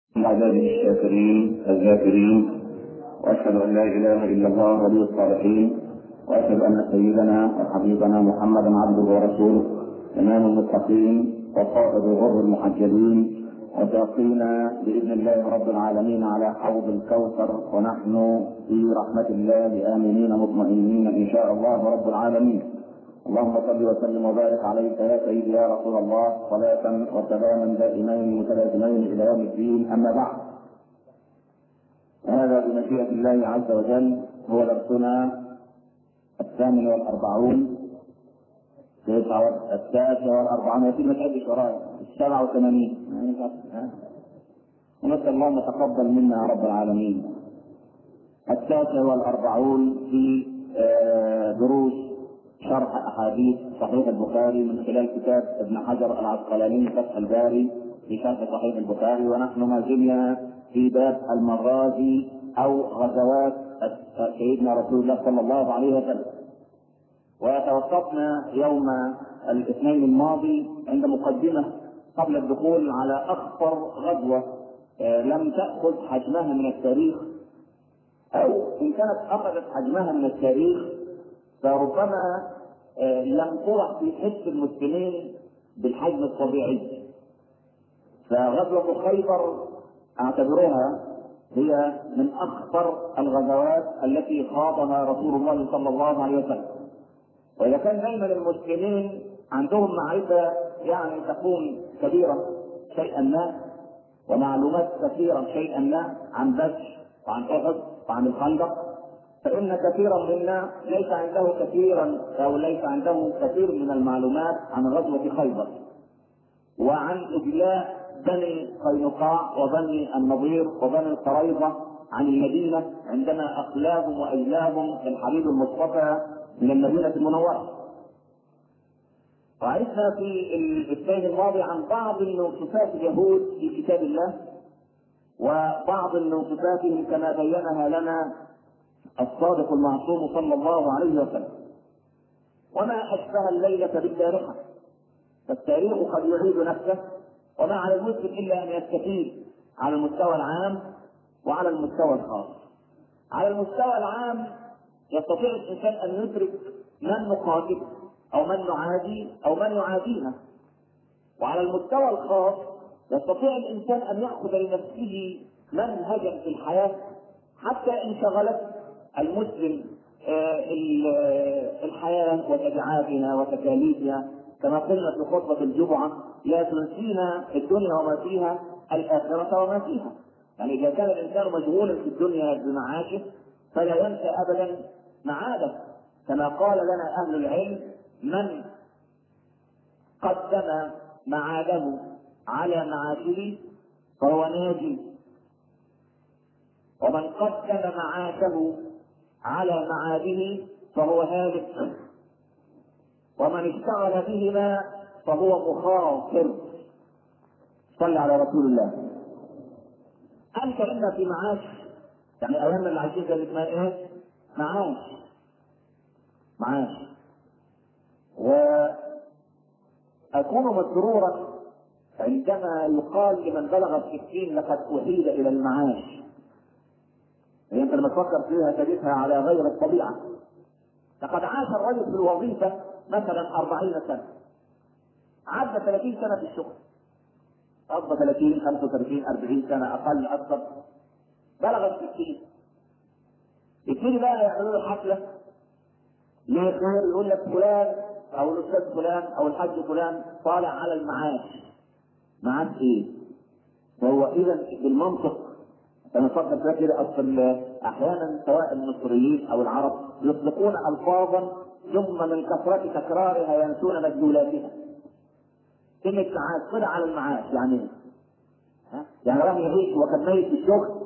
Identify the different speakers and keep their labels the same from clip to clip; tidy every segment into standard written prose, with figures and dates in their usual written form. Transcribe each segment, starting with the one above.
Speaker 1: من عباده الشاكرين الذاكرين، واشهد ان لا اله الا الله ولي الصالحين، واشهد ان سيدنا وحبيبنا محمدا عبده ورسوله امام المتقين وقائد الغر المحجلين، وساقينا باذن الله رب العالمين على حوض الكوثر، ونحن في رحمه الله امنين مطمئنين ان شاء الله رب العالمين. اللهم صل وسلم وبارك عليك يا سيدي يا رسول الله، صلاة وسلاما دائمين متلازمين الى يوم الدين. اما بعد، هذا بمشيئة الله عز وجل هو درسنا 48 49 يا سيدي ما تعدش ورايا 87 ونسأل الله ان يتقبل منا يا رب العالمين. 49 في دروس شرح احاديث صحيح البخاري من خلال كتاب ابن حجر العسقلاني فتح الباري في شرح صحيح البخاري، ونحن ما زلنا في باب المغازي او غزوات سيدنا رسول الله صلى الله عليه وسلم. وتوقفنا يوم الاثنين الماضي عند مقدمه قبل الدخول على اخطر غزوه لم تاخذ حجمها من التاريخ، او ان كانت اخذت حجمها من التاريخ فربما لم ترى في حس المسلمين بالحجم الطبيعي. فغزوة خيبر اعتبروها هي من اخطر الغزوات التي خاضها رسول الله صلى الله عليه وسلم. واذا كان دائما المسلمين عندهم معرفة يعني تكون كبيرة شيئا ما، ومعلومات كثيرة شيئا ما عن بدر وعن احد وعن الخندق، فإن كثيرا منا ليس عنده كثير من المعلومات عن غزوة خيبر وعن إجلاء بني قينقاع وبني النضير وبني قريظة عن المدينة عندما أخلاهم وأجلاهم الحبيب المصطفى من المدينة المنورة. وعرفنا في الاثنين الماضي عن بعض من صفات اليهود في كتاب الله، وبعض من صفاتهم كما بينها لنا الصادق المعصوم صلى الله عليه وسلم. وما أشبه الليلة بالبارحة، فالتاريخ قد يعيد نفسه، وما على المسلم إلا أن يستفيد على المستوى العام وعلى المستوى الخاص. على المستوى العام يستطيع الإنسان أن يدرك من نقاتل أو من نعادي أو من يعادينا، وعلى المستوى الخاص يستطيع الإنسان أن يأخذ لنفسه منهجا في الحياة حتى إن شغلت المسلم الحياة وتبعاتها وتكاليفها، كما قلنا في خطبة الجمعة: لا تنسينا الدنيا وما فيها، الآخرة وما فيها. يعني إذا كان الإنسان مشغولا في الدنيا بمعاشه فلا ينسى أبدا معاده، كما قال لنا أهل العلم: من قدم معاده على معاشه فهو ناجي، ومن قدم معاشه على معاده فهو هالك، ومن اشتغل بهما فهو مخاطر. صل على رسول الله. انت اما في معاش، يعني ايامنا اللي عايشين كانت اسمها ايه؟ معاش. واكون مسرورا عندما يقال لمن بلغ الستين: لقد احيل الى المعاش. هي انت لما تفكر فيها تجدها على غير الطبيعه. لقد عاش الرجل في الوظيفه مثلا 40 سنه، عدى 30 سنه في الشغل، قضى 30 35 40 سنه اقل اكثر، بلغ ال 60. يبتدي بقى يعملوا له حفله ليه خير، يقول لك فلان او الاستاذ فلان او الحاج فلان طالع على المعاش. معاش ايه؟ وهو اذا بالمنطق فنفكر فيها كده. اصل احيانا سواء المصريين او العرب يطلقون الفاظا ثم من كثرة تكرارها ينسون مدلولاتها. كلمة معاش، طلع على المعاش يعني ايه؟ يعني راح يعيش وكان ميت في الشغل.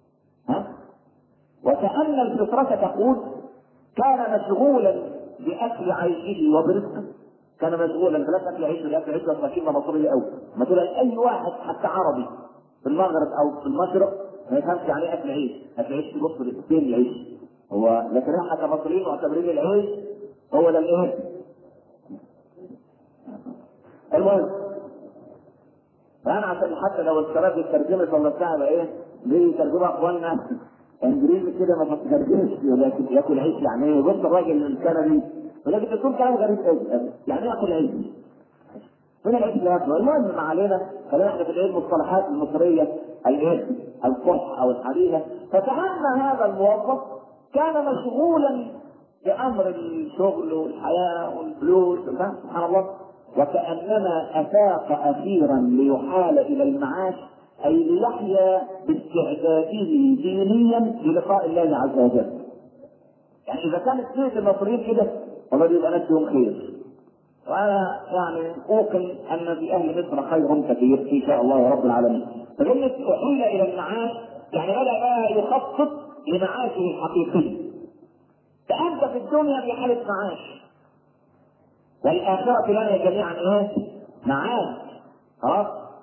Speaker 1: وكأن الفطرة تقول: كان مشغولا بأكل عيشه وبرزقه. كان مشغولا بلا أكل عيشه بأكل عيشه، وكلمة مصرية قوي. مثلا أي واحد حتى عربي في المغرب أو في المشرق ما يفهمش يعني ايه اكل عيش. اكل عيش في مصر فين العيش؟ هو لكن احنا كمصريين معتبرين العيش هو ده الايه؟ المهم، فانا عشان حتى لو الشباب اترجمت ولا بتاع ايه بيترجمها اخواننا انجليزي كده ما بتترجمش، لكن ياكل عيش يعني ايه؟ بص الراجل الكندي ولكن تكون كلام غريب قوي، يعني ايه ياكل عيش؟ فين العيش اللي ياكله؟ المهم ما علينا، خلينا احنا في الايه المصطلحات المصريه الايه؟ القح او الحديثه. فكأن هذا الموظف كان مشغولا بامر الشغل والحياه والفلوس، سبحان الله، وكأنما افاق اخيرا ليحال الى المعاش، اي ليحيا باستعداده دينيا للقاء الله عز وجل. يعني اذا كانت سيره المصريين كده والله يبقى ناس يوم خير. وانا يعني اوقن ان في اهل مصر خير كثير ان شاء الله رب العالمين. فكلمه احيل الى المعاش يعني بدا بقى يخطط لمعاشه الحقيقي. فانت في الدنيا في حاله معاش، والاخره لنا جميعا ايه؟ معاش. خلاص؟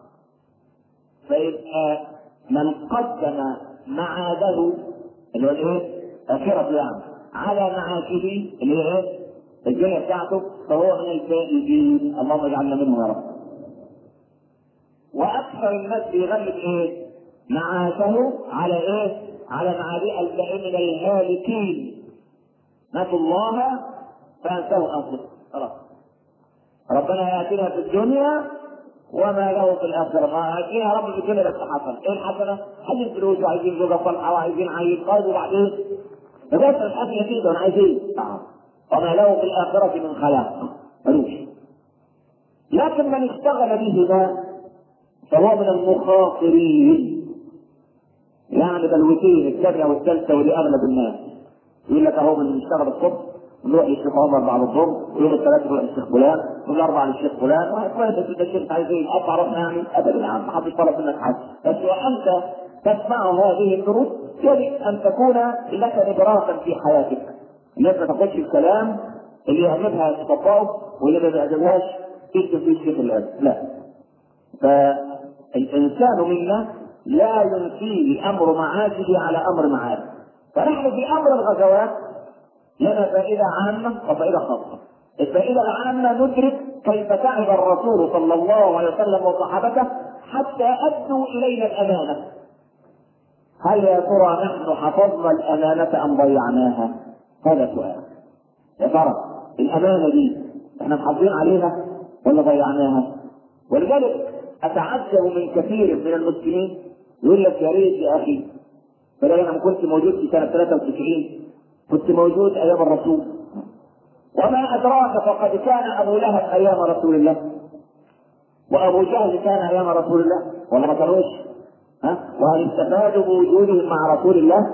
Speaker 1: فيبقى من قدم معاده اللي هو الايه؟ اخرته يعني على معاشه اللي هي ايه؟ الدنيا بتاعته، فهو من الفائزين، اللهم اجعلنا منهم يا رب. واكثر الناس بيغلب ايه؟ معاشه على ايه؟ على معادي الباقين من الهالكين، نسوا الله فانسوا انفسهم. خلاص ربنا ياتينا في الدنيا وما له في الاخره، ما ياتينا رب في الدنيا بس حسنه. ايه الحسنه؟ عايزين فلوس وعايزين زوجه صالحه وعايزين عيل، طيب وبعدين؟ بس الحسنه كده وانا عايز ايه؟ وما له في الآخرة من خلاق ملوش. لكن من اشتغل بهما فهو من المخاطرين، يعني بلوتين الثانية والثالثة ودي أغلب الناس. يقول لك أهو من اشتغل الصبح نروح للشيخ عمر بعد الظهر، يوم الثلاث نروح للشيخ فلان، يوم الأربعاء للشيخ فلان، وكويس إن الشيخ عايز ايه؟ أقطع راسنا يعني؟ أبدا يا عم، ما حدش طلب منك حاجة، بس وأنت تسمع هذه الدروس يجب أن تكون لك نبراتا في حياتك. الناس ما تاخدش الكلام اللي يعجبها تطبقه واللي ما بيعجبهاش تكتب فيه الشيخ الان، لا. فالانسان منا لا ينفيه امر معاشه على امر معاده. فنحن في امر الغزوات لنا فائده عامه وفائده خاصه. الفائده العامه ندرك كيف تعب الرسول صلى الله عليه وسلم وصحابته حتى ادوا الينا الامانه. هل يا ترى نحن حفظنا الامانه ام ضيعناها؟ هذا سؤال. يا ترى الامانه دي احنا محافظين عليها ولا ضيعناها؟ ولذلك اتعجب من كثير من المسلمين يقول لك يا ريت يا اخي بدل انا ما كنت موجود في سنه 93 كنت موجود ايام الرسول. وما ادراك فقد كان ابو لهب ايام رسول الله، وابو جهل كان ايام رسول الله، ولا ما كانوش؟ وهل استفادوا بوجودهم مع رسول الله؟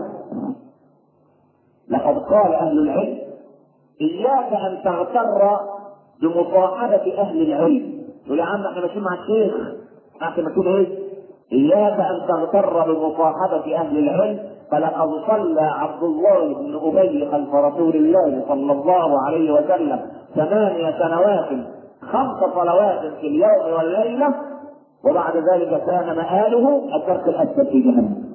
Speaker 1: لقد قال اهل العلم اياك ان تغتر بمصاحبه اهل العلم. يقول يا عم احنا ماشيين مع الشيخ، احنا ماشيين ايه؟ اياك ان تغتر بمصاحبه اهل العلم، فلقد صلى عبد الله بن ابي خلف رسول الله صلى الله عليه وسلم 8 سنوات 5 صلوات في اليوم والليله، وبعد ذلك كان مآله الدرك الاسفل في جهنم.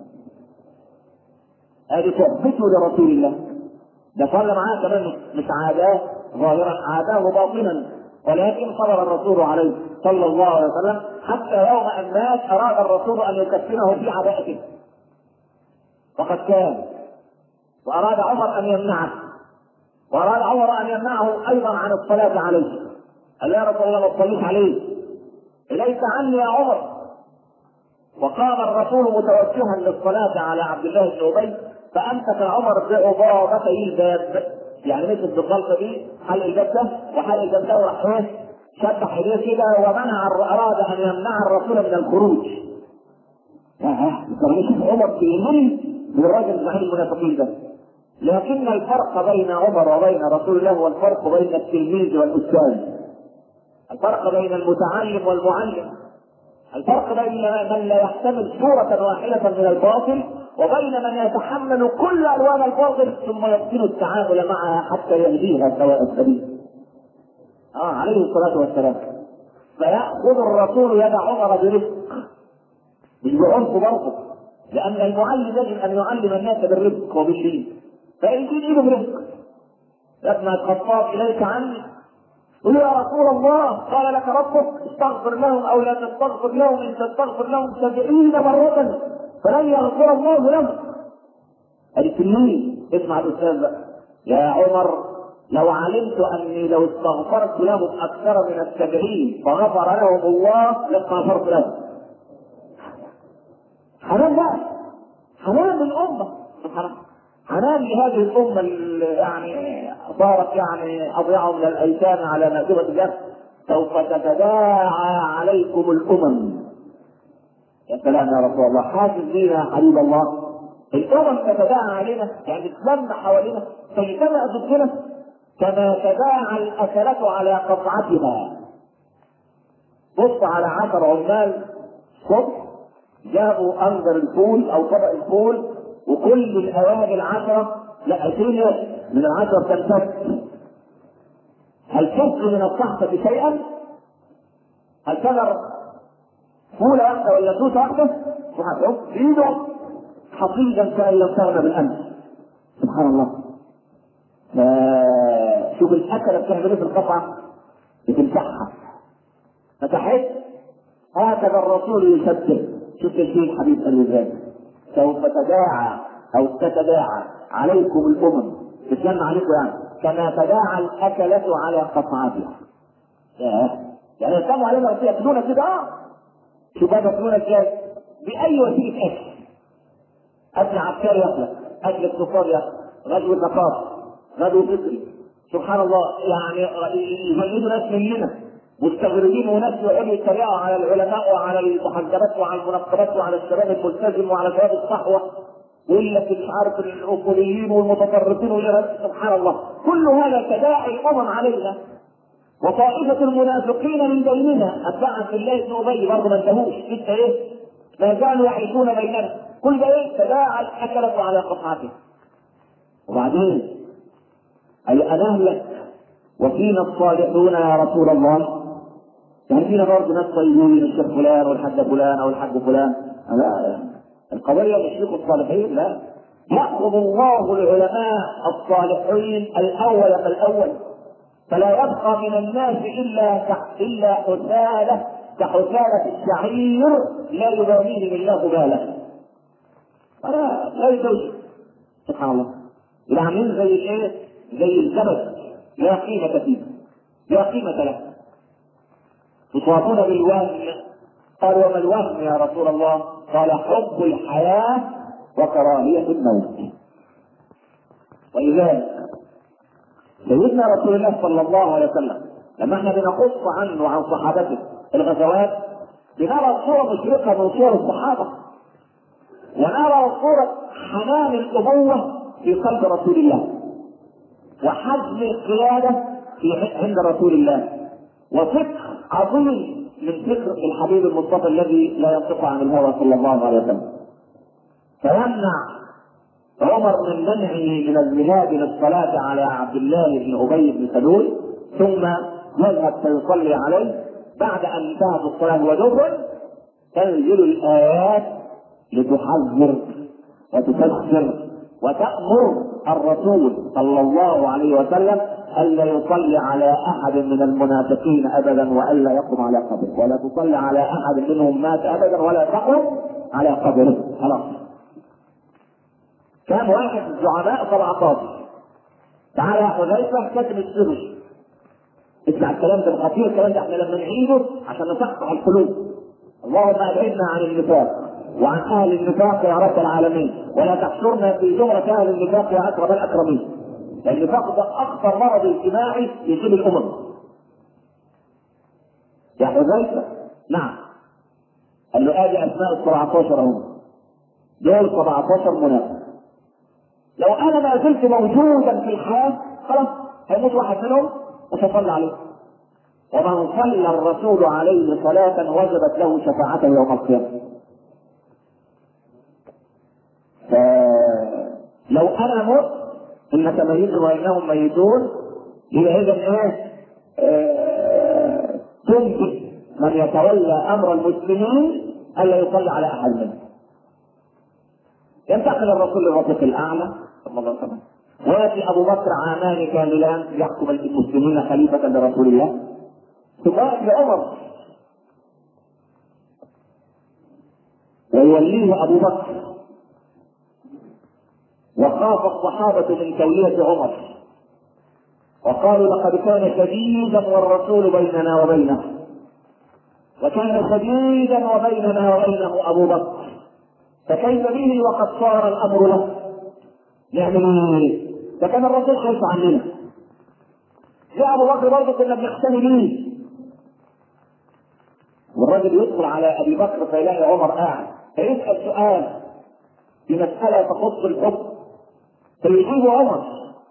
Speaker 1: هذه صحبته لرسول الله. ده صلى معاه كمان مش عاداه ظاهرا، عاداه باطنا، ولكن صبر الرسول عليه صلى الله عليه وسلم حتى يوم ان مات اراد الرسول ان يكفنه في عباءته وقد كان، واراد عمر ان يمنعه، واراد عمر ان يمنعه ايضا عن الصلاه عليه. قال يا رسول الله ما تصليش عليه، اليك عني يا عمر. وقام الرسول متوجها للصلاه على عبد الله بن ابي، فامسك عمر بعضابتي الباب، يعني مسك بالضلفه دي حل الباب ده وحل الباب ده وراح ايه؟ شبح ايديه كده ومنع، اراد ان يمنع الرسول من الخروج. عمر بيمل بالراجل زعيم المنافقين ده. لكن الفرق بين عمر وبين رسول الله هو الفرق بين التلميذ والاستاذ، الفرق بين المتعلم والمعلم، الفرق بين من لا يحتمل صورة واحدة من الباطل وبين من يتحمل كل الوان الباطل ثم يحسن التعامل معها حتى يهديها سواء السبيل. عليه الصلاة والسلام. فيأخذ الرسول يد عمر برفق، مش بعنف برضه، لأن المعلم يجب أن يعلم الناس بالرفق وباللين، فيجيب إيده برفق. يا ابن الخطاب إليك عني، قل يا رسول الله قال لك ربك استغفر لهم او لا تستغفر لهم، ان تستغفر لهم 70 مرة فلن يغفر الله لهم. التلميذ اسمع الاستاذ بقى، يا عمر لو علمت اني لو استغفرت لهم اكثر من 70 فغفر لهم الله لاستغفرت لهم. حنان بقى، حنان للامه، سبحان الله، حنان لهذه الامه اللي يعني صارت يعني اضيع من الايتام على مائده الله. سوف تتداعى عليكم الامم. يا سلام يا رسول الله، حاسس بينا يا حبيب الله. الامم تتداعى علينا، يعني تتلم حوالينا، تجتمع ضدنا كما تداعى الاكلة على قطعتها. بص على 10 عمال الصبح جابوا انظر الفول او طبق الفول، وكل الاواني 10 لا 20 من 10 تنفك. هل تبقي من الصحفة شيئا؟ هل تذر فولة واحدة ولا توتة واحدة؟ وهتعوم في ايده حصيدا كأن لم تغنى بالامس. سبحان الله. شوف الاكله بتعمل ايه في القطعه؟ بتمسحها. فتحت هكذا الرسول يشبه. شوف تشبيه حبيب قال ازاي؟ سوف تداعى او تتداعى عليكم الامم، تتجمع عليكم يعني كما تداعى الاكله على قطعتها. يعني يسموا علينا وفي ياكلونا كده. شوف بقى ياكلونا ازاي؟ باي وسيله اكل. اكل عسكري يخلق، اكل اقتصادي يخلق، غزو ثقافي، غزو فكري. سبحان الله، يعني يجدوا ناس مننا مستغربين وناس يقعدوا يتريقوا على العلماء وعلى المحجبات وعلى المنقبات وعلى الشباب الملتزم وعلى شباب الصحوه، ويقول لك مش عارف الاصوليين والمتطرفين سبحان الله. كل هذا تداعي الامم علينا، وطائفه المنافقين من بيننا اتباع عبد الله بن ابي برضه ما انتهوش لسه ايه؟ ما زالوا يعيشون بيننا. كل ده ايه؟ تداعى الاكله على قطعته. وبعدين اي انهلك وفينا الصالحون يا رسول الله. يعني فينا برضه ناس طيبين، الشيخ فلان والحاج فلان او الحاج فلان. لا، القضيه مش فيكم الصالحين، لا، ياخذ الله العلماء الصالحين الاول فالاول، فلا يبقى من الناس الا حثاله كحثاله الشعير لا يباليهم الله باله. لا يدوش. سبحان الله. يبقى عاملين زي الايه؟ زي الزبد لا قيمه فيه، لا قيمه له. تصابون بالوهم. قال وما الوهم يا رسول الله؟ قال حب الحياه وكراهيه الموت. ولذلك سيدنا رسول الله صلى الله عليه وسلم لما احنا بنقص عنه وعن صحابته الغزوات بنرى صورة مشرقة من صور الصحابة، ونرى صورة حنان الأبوة في قلب رسول الله، وحزم القيادة عند رسول الله، وفكر عظيم من فكر الحبيب المصطفى الذي لا ينطق عن الهوى صلى الله عليه وسلم. فيمنع عمر من منعه من الذهاب للصلاة على عبد الله بن أبي بن سلول، ثم يذهب فيصلي عليه. بعد أن انتهت الصلاة ودخل تنزل الآيات لتحذر وتفسر وتأمر الرسول صلى الله عليه وسلم ألا يصلي على أحد من المنافقين أبدا، وألا يقم على قبره، ولا تصلي على أحد منهم مات أبدا، ولا تقم على قبره. خلاص. كان واحد من الزعماء 17. تعالى يا حذيفه كاتب السر. اسمع الكلام ده الخطير، الكلام ده احنا لما نعيده عشان نصحصح القلوب. اللهم ابعدنا عن النفاق وعن اهل النفاق يا رب العالمين، ولا تحشرنا في زمرة اهل النفاق يا اكرم الاكرمين. لان النفاق ده اخطر مرض اجتماعي يصيب الامم. يا حذيفه نعم. قال له ادي اسماء ال 17 هم. دول 17 منافق. لو انا ما زلت موجودا في الحياه خلاص هيموت واحد منهم مش هصلي عليه. ومن صلى الرسول عليه صلاة وجبت له شفاعته يوم القيامة. فلو انا مت انك ميت وانهم ميتون، يبقى اذا ايه؟ تنجي من يتولى امر المسلمين الا يصلي على احد منهم. ينتقل الرسول للرفيق الاعلى صلى الله عليه وسلم، وياتي ابو بكر عامان كاملان يحكم المسلمين خليفه لرسول الله، ثم ياتي عمر ويوليه ابو بكر، وخاف الصحابه من توليه عمر وقالوا لقد كان شديدا والرسول بيننا وبينه، وكان شديدا وبيننا وبينه ابو بكر، فكيف به وقد صار الامر له؟ نعمل ايه؟ ده كان الرسول خايف عننا. يا ابو بكر برضه كنا بنقتني بيه. والراجل يدخل على ابي بكر فيلاقي عمر قاعد فيسال سؤال في مساله تخص الحكم فيجيبه عمر.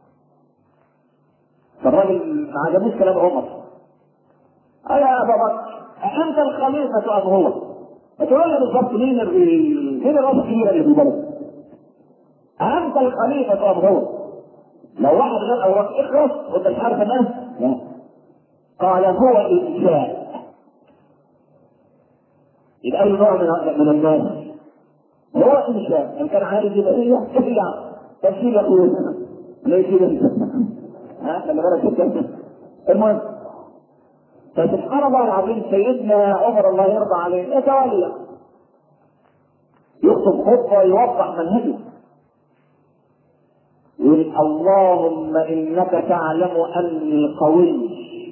Speaker 1: فالراجل ما عجبوش كلام عمر. قال يا ابا بكر أأنت الخليفة أم هو؟ فتقول لي بالظبط مين الراس الكبيرة اللي في البلد؟ أأنت الخليفة أم هو؟ لو واحد غير أو بكر اخلص وأنت مش عارف الناس؟ لا. قال هو إنسان. يبقى أي نوع من الناس؟ هو إنسان. إن كان عايز يبقى إيه؟ إلا تفسير يقول ليش أنت؟ خلي بالك أنت. المهم فسبحان الله العظيم سيدنا عمر الله يرضى عليه يتولى يخطب خطبه يوضح منهجه، يقول اللهم انك تعلم اني قوي.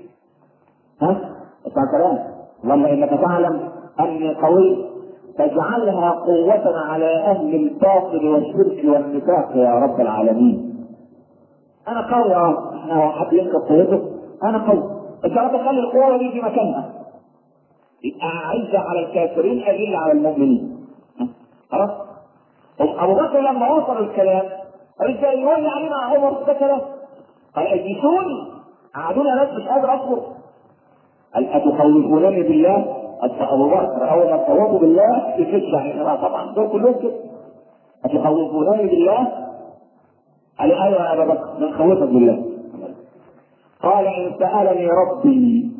Speaker 1: اسمع كلام، اللهم انك تعلم اني قوي فاجعلها قوة على اهل الباطل والشرك والنفاق يا رب العالمين. انا قوي انا حد ينكر قوته، انا قوي انت رب تخلي القوة دي في مكانها يبقى عزة على الكافرين أذلة على المؤمنين. خلاص؟ أبو بكر لما وصل الكلام قال ازاي يولي علينا عمر ده كلام؟ قال اجلسوني قعدونا ناس مش قادر اصبر. قال اتخوفونني بالله؟ أبو بكر أول ما تخوفوا بالله يكش يعني طبعا دول كلهم كده. اتخوفونني بالله؟ قال ايوه يا أبا بكر نخوفك بالله. قال إن سألني ربي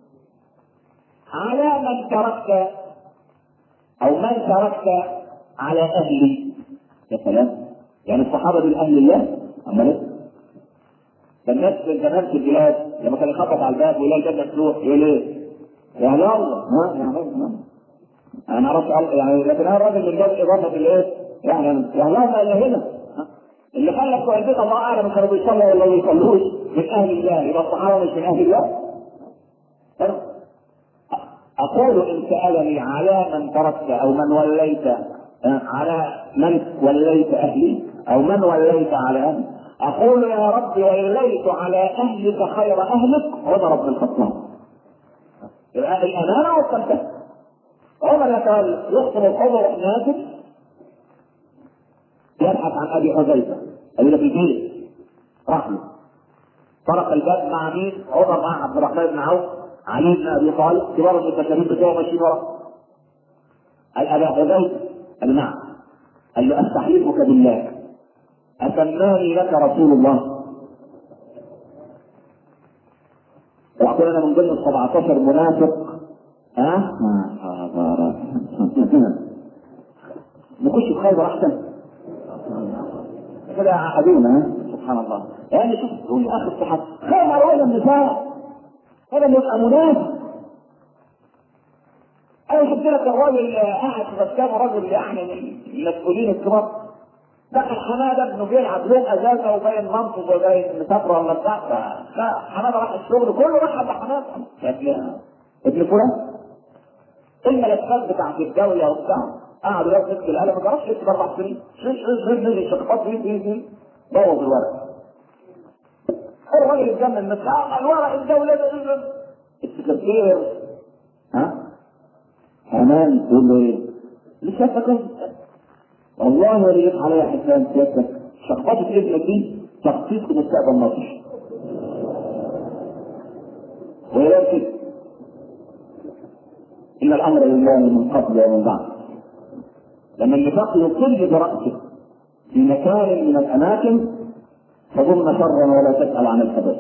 Speaker 1: على من تركت او من تركت على اهلي. يا سلام، يعني الصحابه دول اهل الله؟ اما ليه؟ ده الناس زمان في البلاد لما كان يخبط على الباب ويلاقي الباب مفتوح يقول ايه؟ يا هلا الله يا هلا انا ما اعرفش يعني، لكن انا راجل من باب اضافه الايه؟ يعني يا هلا الله اللي هنا اللي خلى بتوع البيت الله اعلم كانوا بيصلوا ولا ما بيصلوش من اهل الله، يبقى الصحابه مش من اهل الله؟ أقول إن سألني على من تركت أو من وليت على من وليت أهلي أو من وليت على أهلي أقول يا رب وليت على أهلك خير أهلك عمر بن الخطاب. الأمانة والتنفيذ. عمر يخطب الخطبة نازل يبحث عن أبي حذيفة اللي في البيت راح له طرق الباب مع مين؟ عمر مع عبد الرحمن بن عوف علي بن ابي طالب كبار المستشارين بتوعه ماشيين ورا. قال ابا حذيفه؟ قال نعم. قال له استحلفك بالله اسماني لك رسول الله؟ وقلنا انا من ضمن ال 17 منافق نخش في خيبر احسن كده عقدونا. سبحان الله، يعني شوف تقول لي اخر الصحابه خيبر ولا النساء هذا يبقى منافق. انا شفت لك الراجل قاعد في مسكنه رجل يعني من المسؤولين الكبار دخل حماده انه بيلعب يوم اجازه وباين منصب وباين مسافره ولا بتاع حماده راح الشغل كله راح عند حماده ابن فلان الملفات بتاعت الدوله وبتاع قعدوا ياخدوا يكتب القلم ما جربش يكتب 4 سنين نزل شخبط فيه بوظ الورق. الراجل اتجنن بس الورق الدوله السكرتير امان تقول له ايه؟ لسه فاكر والله وليت علي حسان سيادتك شخبطة ابنك دي تخطيط لمستقبل مصر. ولكن ان الامر لله من قبل ومن بعد. لما النفاق يطل براسه في مكان من الاماكن فظن شرا ولا تسال عن الخبر.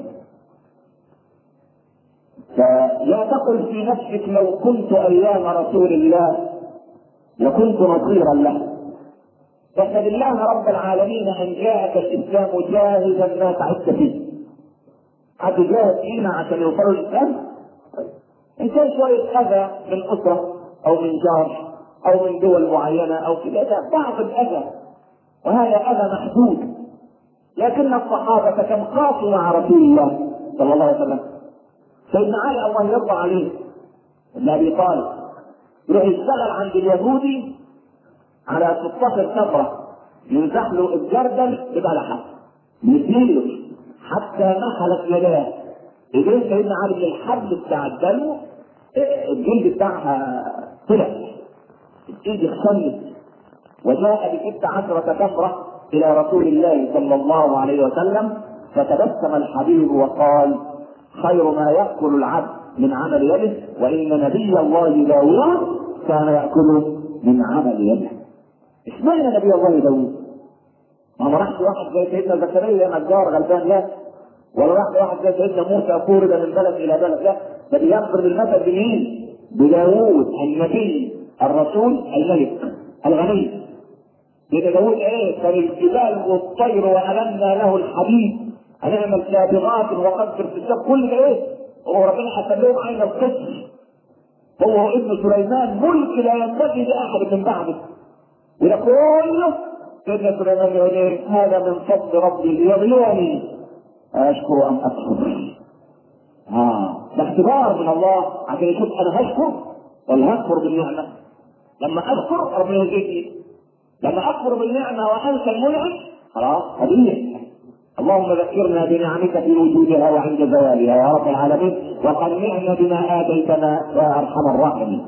Speaker 1: فلا تقل في نفسك لو كنت ايام رسول الله لكنت نصيرا له. احمد الله رب العالمين ان جاءك الاسلام جاهزا ما تعبت فيه. هتجاهد فينا عشان يوصلوا الاسلام؟ ان كان شويه اذى من اسره او من جار او من دول معينه او كده، ده بعض الاذى وهذا اذى محدود. لكن الصحابه كم خاصوا مع رسول الله صلى الله عليه وسلم. سيدنا علي الله يرضى عليه بن ابي طالب يروح يشتغل عند اليهودي على 16 كفره، ينزح له الجردل ببلحه يديله حتى نحلت يداه. ايدين سيدنا علي من الحبل بتاع الدم الجلد بتاعها طلع، الايد اختلت، وجاء ب16 تمره الى رسول الله صلى الله عليه وسلم، فتبسم الحبيب وقال: خير ما ياكل العبد من عمل يده، وان نبي الله داوود كان ياكل من عمل يده. اشمعنى نبي الله داوود؟ ما راحش واحد زي سيدنا زكريا نجار غلبان، لا، ولا راح واحد زي سيدنا موسى طورد من بلد الى بلد، لا، ده بينظر المثل بمين؟ بداوود النبي الرسول الملك الغني. سيدنا داوود ايه؟ كان الجبال والطير والنا له الحديد هنعمل سابغات وقدر في السب، كل ده ايه؟ هو ربنا حسب لهم عين القدس، هو ابن سليمان ملك لا ينبغي لاحد من بعده. وده كله سيدنا سليمان يقول ايه؟ هذا من فضل ربي ليبلوني اشكر ام اكفر. ده اختبار من الله عشان يشوف انا هشكر ولا هكفر بالنعمه. لما اشكر ربنا يزيدني، لما اكفر بالنعمه وانسى المنعم خلاص هديه. اللهم ذكرنا بنعمك في وجودها وعند زوالها يا رب العالمين، وقنعنا بما اتيتنا يا ارحم الراحمين.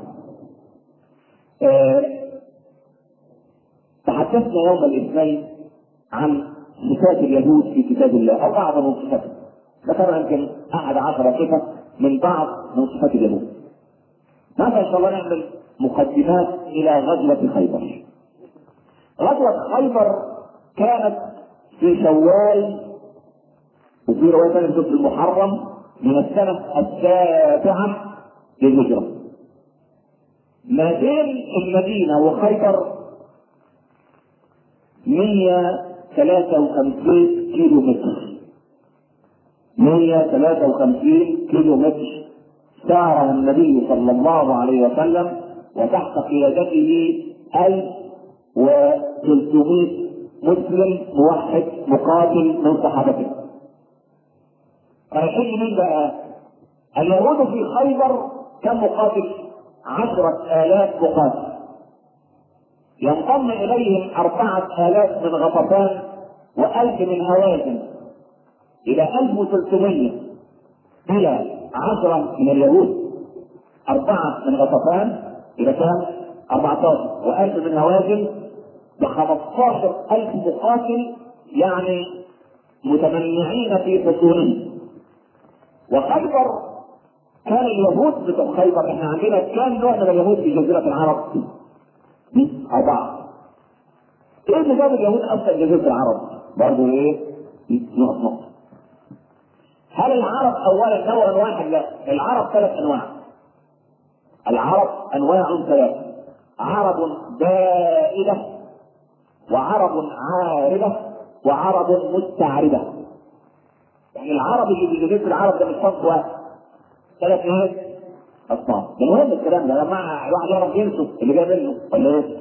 Speaker 1: تحدثنا يوم الاثنين عن صفات اليهود في كتاب الله او بعض من صفاتهم، ذكرنا يمكن 11 صفه من بعض من صفات اليهود. ماذا ان شاء الله نعمل مقدمات الى غزوه خيبر. غزوه خيبر كانت في شوال، وفي روايه ثانيه في المحرم من السنه 7 للهجره. ما بين المدينه وخيبر 153 كيلو متر. 153 كيلو متر سار النبي صلى الله عليه وسلم وتحت قيادته 1300 مسلم موحد مقاتل من صحابته. رايحين مين بقى؟ اليهود في خيبر كم مقاتل؟ 10,000 مقاتل. ينضم اليهم 4,000 من غطفان و1000 من هوازن، الى 1300 الى 10 من اليهود، 4 من غطفان الى كام؟ 14 و1000 من هوازن، ب15,000 مقاتل يعني متمنعين في حصونهم. وخيبر كان اليهود بتوع خيبر، احنا عندنا كام نوع من اليهود في جزيرة العرب؟ 4. ايه اللي جاب اليهود اصلا جزيرة العرب؟ برضه ايه؟ نقطة. هل العرب اولا نوع واحد؟ لا، العرب 3 انواع. العرب انواع 3: عرب بائدة، وعرب عاربة، وعرب مستعربة. يعني العرب اللي في جزيرة العرب ده مش صنف واحد، 3 ايه؟ اصناف. ده مهم الكلام ده، لما الواحد يعرف جنسه اللي جاي منه ولا ايه؟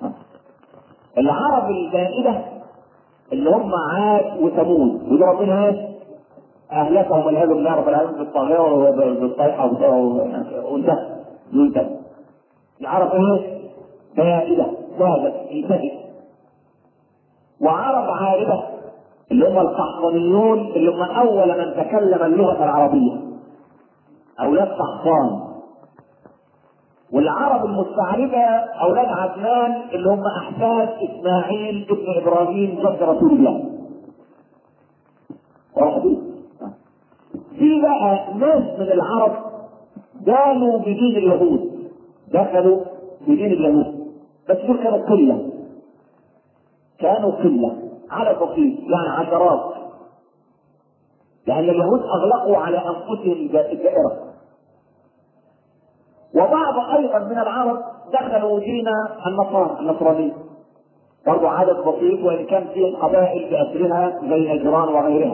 Speaker 1: العرب البائدة اللي هم عاد وثمود، ودي ربنا ايه؟ اهلكهم والعياذ بالله رب العالمين بالطاغية وبالطيحة وانتهى. العرب ايه؟ بائدة، زادت، انتهت. وعرب عاربة اللي هم القحطانيون، اللي هم اول من تكلم اللغة العربية، اولاد قحطان. والعرب المستعربة اولاد عدنان اللي هم احفاد اسماعيل ابن ابراهيم جد رسول الله. في بقى ناس من العرب دانوا بدين اليهود، دخلوا بدين اليهود، بس دول كانوا قلة، كانوا قلة على بسيط، يعني عشرات، لأن اليهود أغلقوا على أنفسهم الدائرة. وبعض أيضا من العرب دخلوا دين النصارى النصرانية، برضه عدد بسيط وان كان فيهم قبائل باسرها زي نجران وغيرها.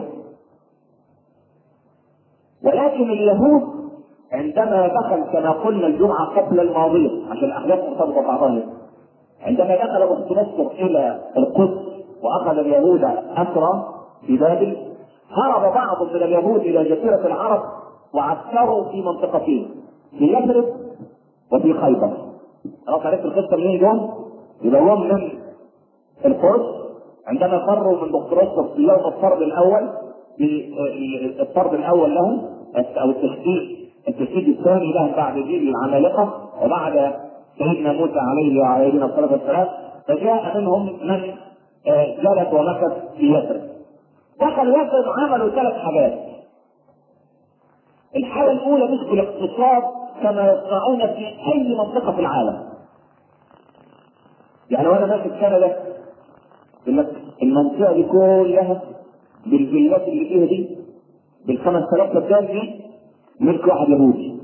Speaker 1: ولكن اليهود عندما دخل كما قلنا الجمعه قبل الماضيه عشان الاحداث مرتبطه ببعضها، عندما دخل اخت نصر الى القدس واخذ اليهود اسرى في بابل، هرب بعض من اليهود الى جزيره العرب وعسكروا في منطقتين، في يثرب وفي خيبر. خلاص عرفت القصه منين جم؟ يبقى هم من القدس عندما فروا من بطرس في يوم الطرد الاول، في الطرد الاول لهم او التشديد الثاني لهم بعد جيل العمالقه وبعد سيدنا موسى عليه وعلى نبينا الصلاه والسلام، فجاء منهم من جلس ومكث في يثرب. دخل يثرب عملوا 3 حاجات. الحاله الاولى مسكوا الاقتصاد كما يصنعون في اي منطقه في العالم. يعني وانا ماشي في كندا المنطقه دي كلها بالفيلات اللي فيها دي بال5000 فدان دي ملك واحد يهودي.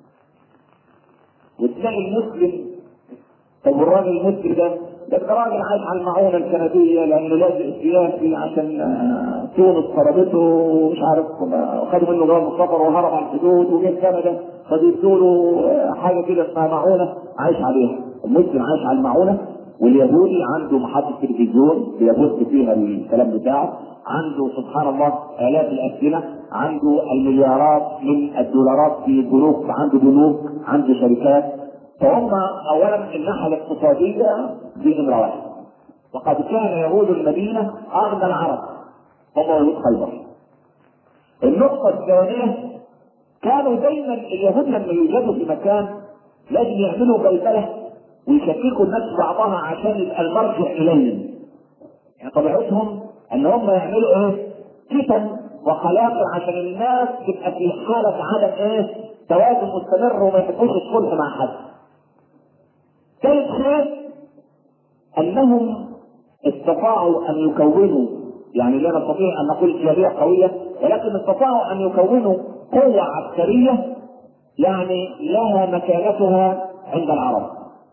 Speaker 1: وتلاقي المسلم، طب الراجل المسلم ده راجل عايش على المعونه الكنديه لانه لاجئ سياسي عشان تونس طردته ومش عارف خدوا منه جواز السفر وهرب على الحدود وجه كندا فبيدوا له حاجه كده اسمها معونه عايش عليها. المسلم عايش على المعونه، واليهودي عنده محطه تلفزيون بيبث فيها الكلام بتاعه، عنده سبحان الله الاف الاسئله، عنده المليارات من الدولارات في البنوك، عنده بنوك، عنده شركات. فهم اولا الناحيه الاقتصاديه دي نمره واحد. وقد كان يهود المدينه اغنى العرب هم يهود خيبر. النقطه الثانيه كانوا دايما اليهود لما يوجدوا في مكان لازم يعملوا بلبله ويشككوا الناس بعضها عشان يبقى المرجع اليهم. يعني طبيعتهم ان هم يعملوا ايه؟ فتن وخلاقل عشان الناس تبقى في حاله عدم توازن مستمر وما يحبوش الصلح مع حد. ثالث شيء انهم استطاعوا ان يكونوا، يعني لا نستطيع ان نقول جاليه قويه، ولكن استطاعوا ان يكونوا قوه عسكريه يعني لها مكانتها عند العرب.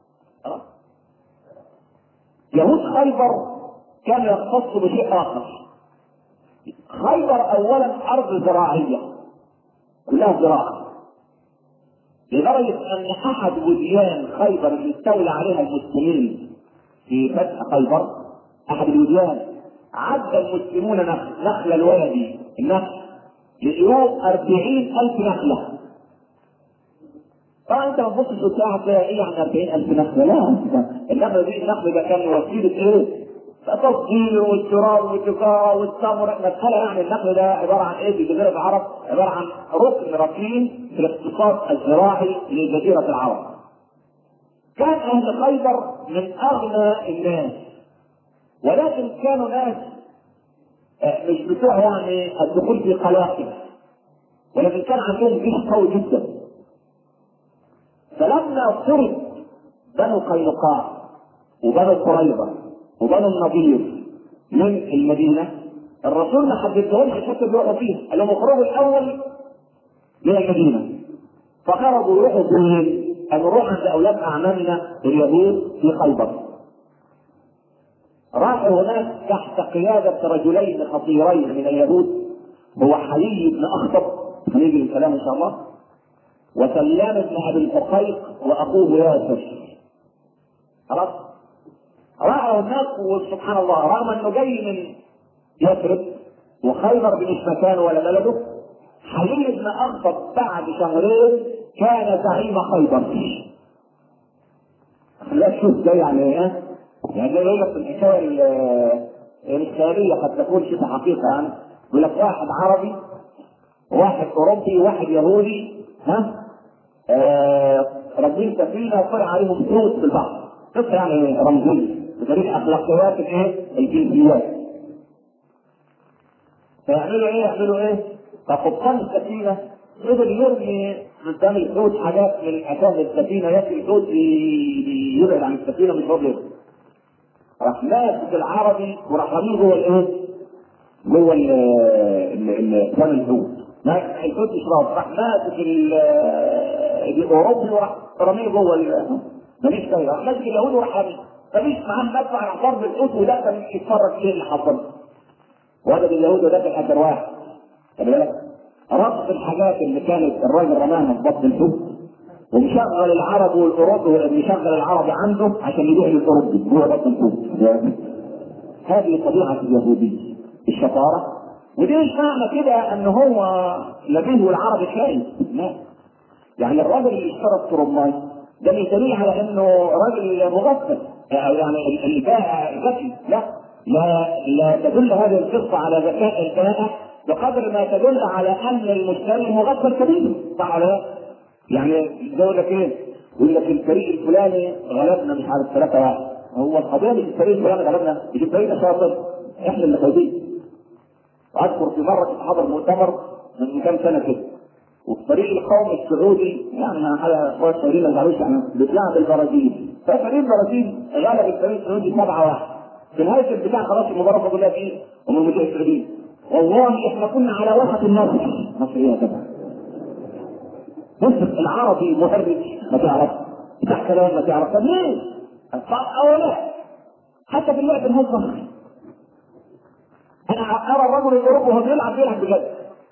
Speaker 1: يهود خيبر كان يختص بشيء اخر. خيبر اولا ارض زراعيه كلها زراعه، لدرجه ان احد وديان خيبر اللي استولى عليها المسلمين في فتح خيبر، احد الوديان عد المسلمون نخل الوادي النخل لقيوه 40,000 نخله. طبعا انت ما تبصش الساعه تلاقي ايه يعني 40,000 نخله؟ لا، النخل ده كان وسيله ايه؟ التصدير والشراء والتجاره والتمر مساله. يعني النخل ده عباره عن ايه في جزيره العرب؟ عباره عن ركن ركين في الاقتصاد الزراعي لجزيره العرب. كان اهل خيبر من اغنى الناس، ولكن كانوا ناس مش بتوع يعني الدخول في قلاقل، ولكن كان عندهم جيش قوي جدا. فلما طرد بنو قينقاع وبنو قريظه وبنو النضير من المدينه، الرسول ما حددهمش الحته اللي يروحوا فيها، قال لهم اخرجوا الاول من المدينه. فخرجوا يروحوا فين؟ قالوا نروح عند اولاد اعمامنا اليهود في خيبر. راحوا هناك تحت قياده رجلين خطيرين من اليهود، هو حيي بن اخطب، هنيجي للكلام ان شاء الله، وسلام بن ابي الحقيق واخوه ياسر. خلاص؟ راحوا هناك وسبحان الله رغم انه جاي من يثرب وخيبر مش مكانه ولا بلده، حيي بن اخطب بعد شهرين كان زعيم خيبر. لا شوف ده يعني ايه؟ يعني يقول لك الحكايه الخياليه قد تكون شبه حقيقه. يعني يقول لك واحد عربي واحد اوروبي واحد يهودي راكبين سفينه وطلع عليهم حوت في البحر. قصه يعني رمزيه بطريق اخلاقيات الجنسيات. فيعملوا ايه؟ يعملوا ايه؟ فقبطان السفينه قدر يرمي قدام الحوت حاجات من اساس السفينه، ياكل الحوت يبعد عن السفينه مش راضي. راح ماسك العربي وراح رميه جوه الايه؟ جوه فم الحوت. الحوت مش راضي، راح ماسك الاوروبي وراح رميه جوه ماليش فايده، راح ماسك اليهود وراح رميه. مفيش معاه مدفع على حرب الحوت ودخل يتفرج ايه اللي حصل. وجد اليهود ودخل اخر واحد. خلي بالك ربط الحاجات اللي كانت الراجل رماها في بطن الحوت ومشغل العرب والاوروبي، مشغل العربي عنده عشان يبيع للاوروبي جوه بطن الحوت. هذه طبيعه اليهوديه الشطاره. ودي مش معنى كده ان هو لبيه والعربي خايف، لا. يعني الراجل اللي اشترى الترماي ده مش دليل على انه راجل مغفل او يعني البائع ذكي، لا. لا تدل هذه القصه على ذكاء البائع بقدر ما تدل على ان المشتري مغفل كبير، صح ولا لا؟ يعني يقول لك ايه؟ يقول لك الفريق الفلاني غلبنا مش عارف 3-1. هو القضيه مش الفريق الفلاني غلبنا، مش الفريق ده شاطر، احنا اللي فايزين. واذكر في مره كنت حاضر مؤتمر من كام سنه كده، والفريق القومي السعودي يعني على اخوات السعوديين ما يزعلوش يعني بتلعب البرازيل، ففريق البرازيل غلب الفريق السعودي 7-1. في نهايه البتاع خلاص المباراه كلها ايه؟ ومن المذيع السعودي والله احنا كنا على واحد النصر. نصر ايه يا جماعه؟ بص العربي مهرج ما تعرف، بتاع كلام ما تعرف، طب ليه؟ صح او لا؟ حتى في اللعب الهزر انا ارى الرجل الاوروبي وهو بيلعب بجد.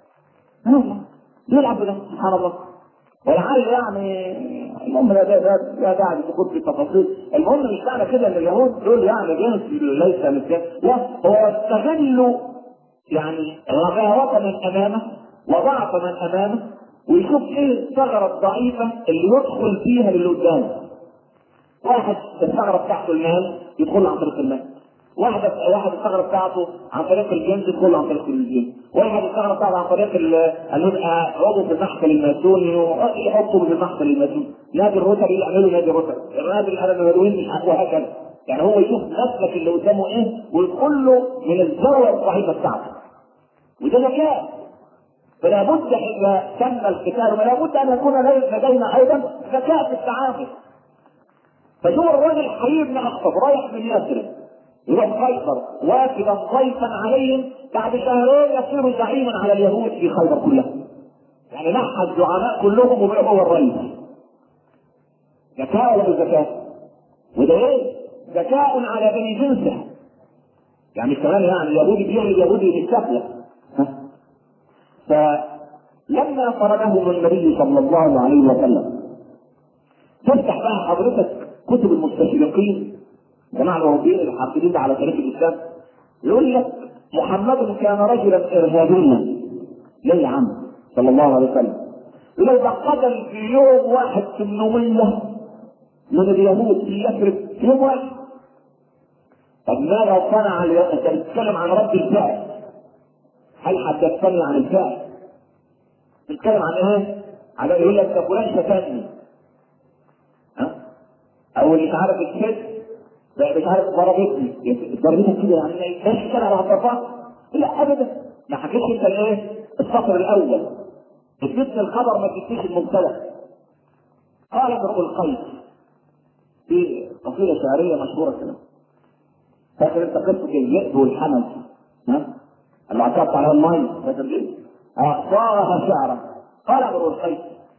Speaker 1: يلعب بجد سبحان الله. ولعل يعني المهم ده قاعد يدخل في التفاصيل. المهم مش معنى كده ان اليهود دول يعني جنس ليس مثل، لا، هو يستغل يعني غباوة من امامه وضعف من امامه ويشوف ايه الثغرة الضعيفة اللي يدخل فيها للي قدامه. واحد الثغرة بتاعته المال يدخل عن طريق المال، واحد الثغرة بتاعته عن طريق الجنس يدخل عن طريق الجنس، واحد الثغرة بتاعته عن طريق ان يبقى عضو في المحفل الماسوني ويحطه في المحفل الماسوني، نادي الروتري يعملوا نادي الروتري، نادي الانانويين مش وهكذا. يعني هو يشوف مسلك اللي قدامه ايه ويدخل له من الزاوية الضعيفة بتاعته، وده ذكاء. فلا بد اذا تم القتال ولا بد ان يكون لدينا ايضا ذكاء في التعامل. فشوف الراجل حي بن اخطب رايح من يثرب يروح خيبر واكبا ضيفا عليهم، بعد شهرين يصير زعيما على اليهود في خيبر كلها. يعني نحى الزعماء كلهم وبقى هو الرئيس. ذكاء ولا مش ذكاء؟ وده ايه؟ ذكاء على بني جنسه. يعني كمان يعني اليهودي بيعمل اليهودي بالسهله. فلما فرده النبي صلى الله عليه وسلم تفتح بقى حضرتك كتب المستشرقين جماعة الأوروبيين الحاقدين على تاريخ الإسلام يقول لك محمد كان رجلا إرهابيا. ليه يا عم صلى الله عليه وسلم؟ يقول لك قتل في يوم واحد 800 من اليهود في يثرب في يوم واحد. طب ماذا صنع اليهود؟ أنت بتتكلم عن رد الفعل، هل حدثتني عن الفعل؟ بتتكلم عن ايه؟ على يقول لك ده فلان شتمني، او مش عارف الست مش عارف ضربتني، ضربتك كده يعني ماشي كده على الطرفات؟ لا ابدا، ما حكيتش انت الايه؟ السطر الاول، اديتني الخبر ما اديتنيش المبتدا. قال امرؤ القيس في قصيده شعريه مشهوره كده، فاكر انت قصه الذئب والحمل؟ اللي عطفت على المي، فاكر دي؟ صاغها شعرا. قال امرؤ القيس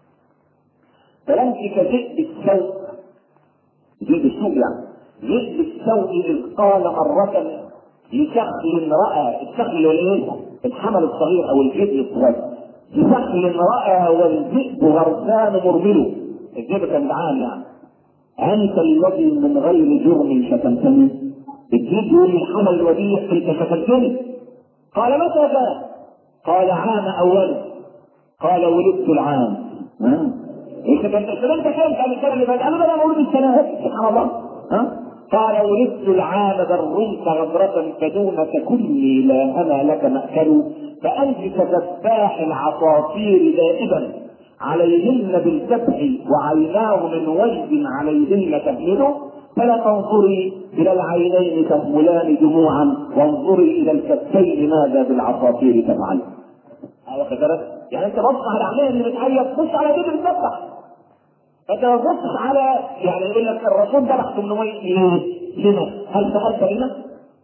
Speaker 1: فلمت كذئب السوء، ذئب السوء يعني ذئب السوء إذ قال مرة لشخل رأى، الشخل والايه؟ الحمل الصغير او الذئب الصغير، لشخل رأى والذئب غرسان مرمله، الذئب كان جعان يعني، انت الذي من غير جرم شتمتني. الذئب يقول للحمل الوديع انت شتمتني. قال متى ذا؟ قال عام اوله. قال ولدت العام. انت كنت كنت عن السنه اللي فاتت؟ انا بقى مولود السنه هذه سبحان الله. قال ولدت العام ذرمت غدرة فدونك كلي لا هنا لك مأكل، فأنت كذباح العصافير دائبا عليهن بالذبح وعيناه من وجد عليهن تهمل، فلا تنظري إلى العينين تهملان دموعا وانظري إلى الكفين ماذا بالعصافير تفعل. يعني انت بص على العينين اللي بتعيط، بص على دي اللي بتذبح. انت ما تبصش على يعني يقول لك الرسول ذبح 800 ليه؟ هل سألت لنا؟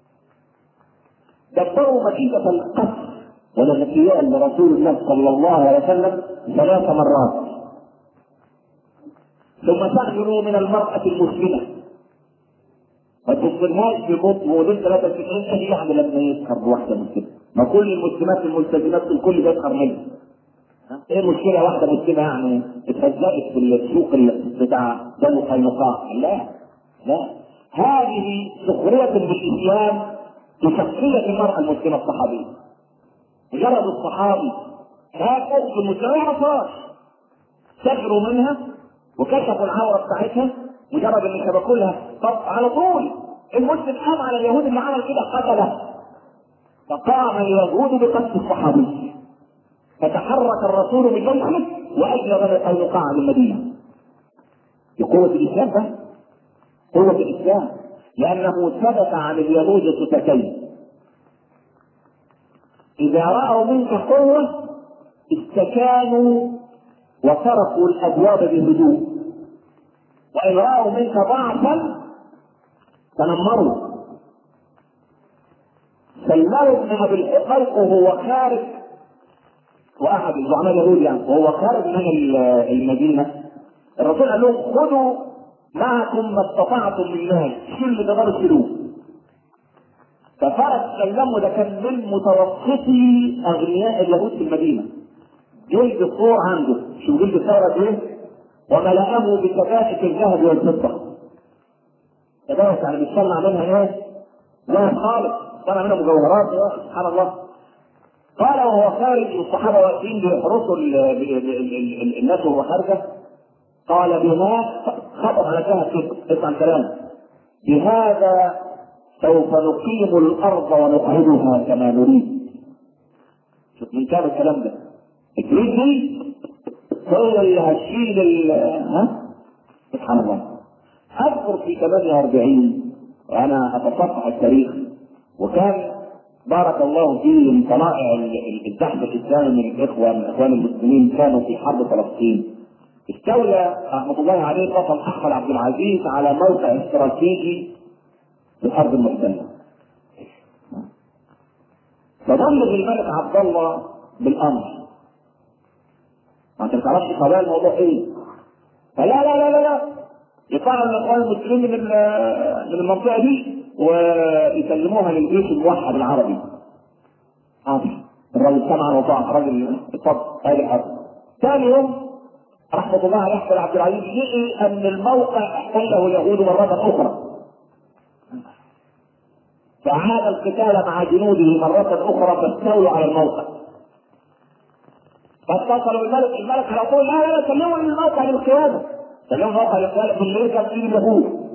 Speaker 1: دبروا مكيدة القتل والاغتيال لرسول الله صلى الله عليه وسلم 3 مرات، ثم سجنوا من المرأة المسلمة ما تبصلهاش في بطن ودول 93 ايه يعني لما يسخر بواحده مسلمه؟ ما كل المسلمات الملتزمات الكل بيسخر منها. ايه المشكله واحده مسلمه يعني اتهزقت في السوق بتاع بنو قينقاع؟ لا لا، هذه سخريه بالاسلام بشخصيه المراه المسلمه الصحابيه. مجرد الصحابي هات اخت المسلمه ما يعرفهاش، سخروا منها وكشفوا العوره بتاعتها مجرد ان شبكوا لها. طب على طول المسلم قام على اليهود اللي عمل كده قتله، فقام اليهود بقتل الصحابي، فتحرك الرسول بجيشه واجلب بني قينقاع للمدينه. بقوه الاسلام ده، قوه الاسلام، لانه ثبت عن اليهود صفتين: اذا راوا منك قوه استكانوا وتركوا الابواب بهدوء، وان راوا منك ضعفا تنمروا. سلموا ابن ابي الحقيق وهو خارج، واحد الزعماء اليهود يعني، وهو خارج من المدينه، الرسول قال لهم خذوا معكم ما استطعتم من مال، شيل اللي تقدروا تشيلوه. ففرج سلموا ده كان من متوسطي اغنياء اليهود في المدينه، جلد الثور عنده، شو جلد الثور ايه؟ وملأه بكبائك الذهب والفضه. كبائك يعني بيصنع منها ايه؟ ذهب خالص، صنع منها مجوهرات، سبحان الله. قال وهو خارج والصحابه واقفين بيحرسوا الناس وهو خارجه، قال بما خطب على الذهب كده، اسمع الكلام: بهذا سوف نقيم الارض ونقعدها كما نريد. شوف من كان الكلام ده، الجريد دي هو اللي هتشيل سبحان الله. اذكر في 48 وانا اتصفح التاريخ، وكان بارك الله فيه من طلائع الدحض الاسلامي من الاخوه من اخوان المسلمين كانوا في حرب فلسطين. استولى رحمه الله عليه بطل احمد عبد العزيز على موقع استراتيجي في الارض المحتله. فبلغ الملك عبد الله بالامر، ما انت ما تعرفش قضايا الموضوع ايه، فلا لا لا لا لا يطلعوا الاخوان المسلمين من المنطقه دي ويسلموها للجيش الموحد العربي. الراجل سمع وطاع، الراجل اتفضل ادي الحرب. ثاني يوم رحمه الله عليه احمد عبد العزيز لقي ان الموقع احتله اليهود مره اخرى، فعاد القتال مع جنوده مره اخرى فاستولوا على الموقع. فاتصلوا بالملك، الملك على طول لا لا سلموا الموقع للقياده، سلموا الموقع للقياده بالليل كان فيه اليهود.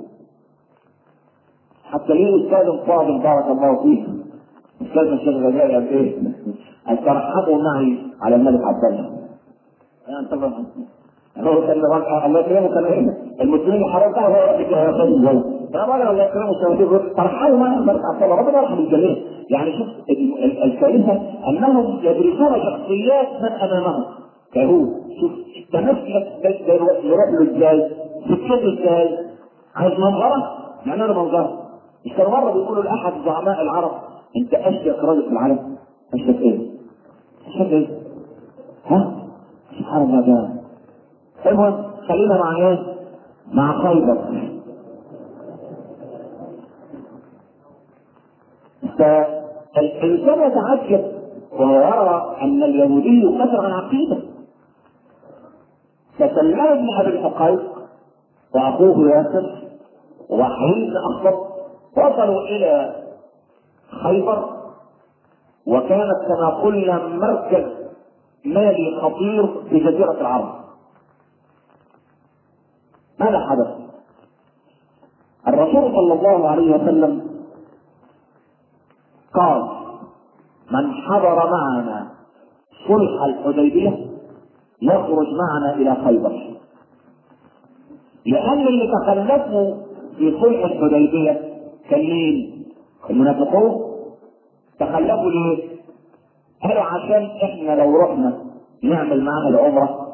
Speaker 1: حتى ليه استاذ فاضل بارك الله فيه استاذ الشيخ غزالي قال ايه؟ ان ترحبوا معي على الملك عبد الله. يعني طبعا هو كان الله يكرمه كان ايه؟ المسلمين حرام هو راجل يا اخي فانا راجل الله يكرمه ترحبوا معي الملك عبد الله، ربنا يرحم الجميع. يعني شوف الكارثه انهم يدرسون شخصيات من امامهم كيهود. شوف تمثلت يروح له ازاي؟ تتكلم ازاي؟ عايز منظره؟ يعني انا منظره. مش كانوا مره بيقولوا لاحد زعماء العرب انت اشيك راجل في العالم. اشيك ايه؟ اشيك ايه؟ ها؟ سبحان الله ده. المهم خلينا مع ايه؟ مع خيبر. فالانسان يتعجب وهو يرى ان اليهودي يقدر عن عقيده. فسلمان بن ابي الحقيق واخوه ياسر وحيد بن اخطب وصلوا الى خيبر، وكانت كما قلنا مركز مالي خطير في جزيره العرب. ماذا حدث؟ الرسول صلى الله عليه وسلم قال من حضر معنا صلح الحديبيه يخرج معنا الى خيبر، لان اللي تخلفوا في صلح الحديبيه كان مين؟ المنافقون. تخلفوا ليه؟ قالوا عشان احنا لو رحنا نعمل معنا العمره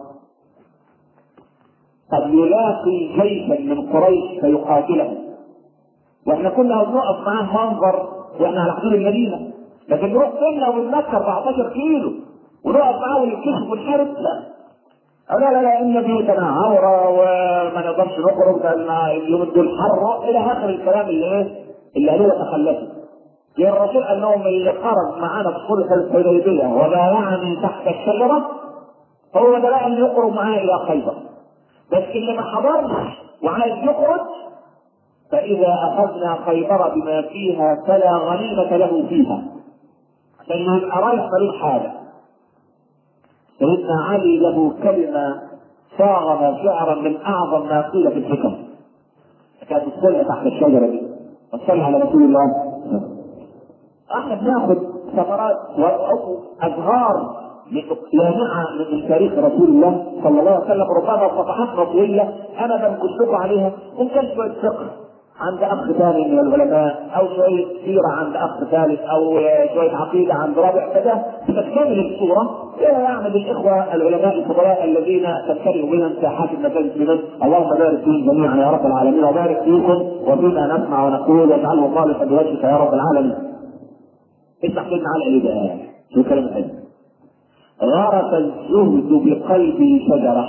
Speaker 1: قد يلاقي جيشا من قريش فيقاتله، واحنا كنا بنقف معاه منظر واحنا على حدود المدينه، لكن نروح بيننا وبين مكه 14 كيلو ونقف معاه ونكتشف ونحارب؟ لا. لا لا لا ان بيوتنا عوره وما نقدرش نخرج اليوم دول حر الى اخر الكلام اللي قالوه تخلفوا. الرسول قال لهم اللي خرج معانا في صلح الحديبيه وبايعني تحت الشجره هو ده بقى اللي يخرج معانا الى خيبر. بس اللي ما حضرش وعايز يخرج فاذا اخذنا خيبر بما فيها فلا غنيمه له فيها. عشان يبقى رايح ملوش حاجه. سيدنا علي له كلمه صاغها شعرا من اعظم ما قيل في الحكم. كانت الصلح تحت الشجره دي. وصلى على رسول الله. احنا بناخد ثمرات وازهار لامعه من تاريخ رسول الله صلى الله عليه وسلم. ربما صفحاتنا طويله انا بنقل لكم عليها. ممكن شويه فقه عند اخ ثاني من العلماء او شويه سيره عند اخ ثالث او شويه عقيده عند رابع كذا تكتمل الصوره. يعني بالاخوه العلماء الفضلاء الذين تمتلئ بهم ساحات المساجد في مصر. اللهم بارك فيهم جميعا يا رب العالمين وبارك فيكم وفيما نسمع ونقول واجعله خالصا بوجهك يا رب العالمين. اسمع سيدنا علي ايه بقى؟ شو كلام الحلو. غرس الزهد بقلبي شجره.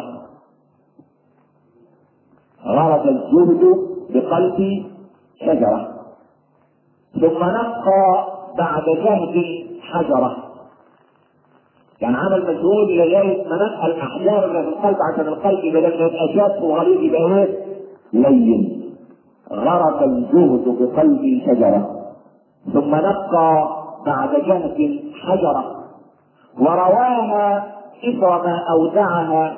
Speaker 1: غرس الزهد بقلبي شجره ثم نقى بعد جهد حجره. يعني عمل مجهود لغايه ما نقى الاحجار اللي في القلب عشان القلب بدل ما يبقى جاف وغليظ يبقى ايه؟ لين. غرس الزهد بقلبي شجره ثم نقى بعد جهد حجره ورواها اثر ما اودعها.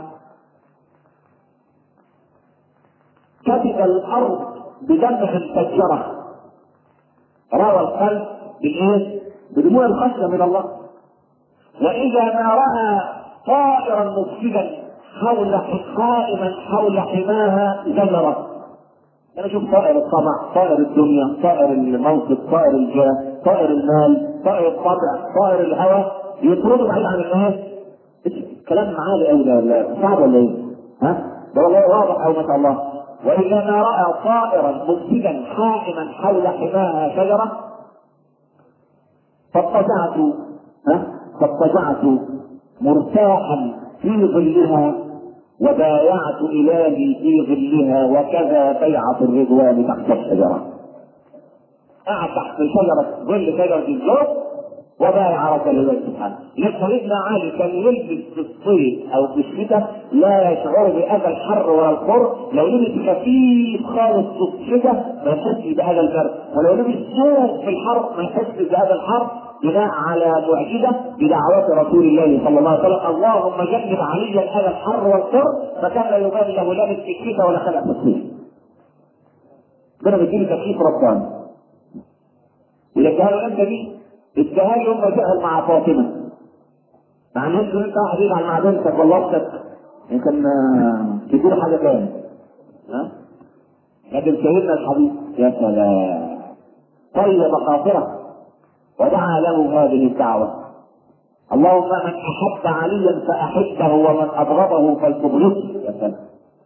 Speaker 1: كبد الارض بدمع فجره. روى القلب بالايه؟ بدموع الخشيه من الله. واذا ما راى طائرا مفسدا قائما حول حماها زجره. انا اشوف طائر الطمع، طائر الدنيا، طائر المنصب، طائر الجاه، طائر المال، طائر الطبع، طائر الهوى يطردوا بعيد عن الايه؟ كلام عالي قوي ده ولا صعب ولا ايه؟ ها؟ ده والله واضح قوي ما شاء الله. واذا ما راى طائرا مفسدا قائما حول حماها شجره فاضطجعت مرتاحا في ظلها وبايعت الهي في ظلها وكذا بيعه الرضوان تحت الشجره. قعد تحت شجره ظل شجره الزوج وبايع رسول الله سبحانه. سيدنا علي كان يلبس في الصيف او في الشتاء لا يشعر باذى الحر ولا القر. لو لبس خفيف خالص في الشتاء ما يحسش بهذا البرد، ولو لبس سوق في الحر ما يحسش بهذا الحر، بناء على معجزه بدعوات رسول الله صلى الله عليه وسلم. اللهم جنب عليا هذا الحر والقر، فكان لا يبان له لابس في الشتاء ولا خلق في الصيف. ربنا بيديله تكليف رباني. يرجعها له امتى دي؟ اداها له يوم ما سأل مع فاطمه. مع ان انت واحد يزعل مع بنتك والله اختك يمكن تديله حاجه ثانيه. ها؟ لكن سيدنا الحبيب يا سلام طيب خاطره ودعا له هذه الدعوه. اللهم من احب عليا فاحبه ومن ابغضه فلتبغضه. يا سلام.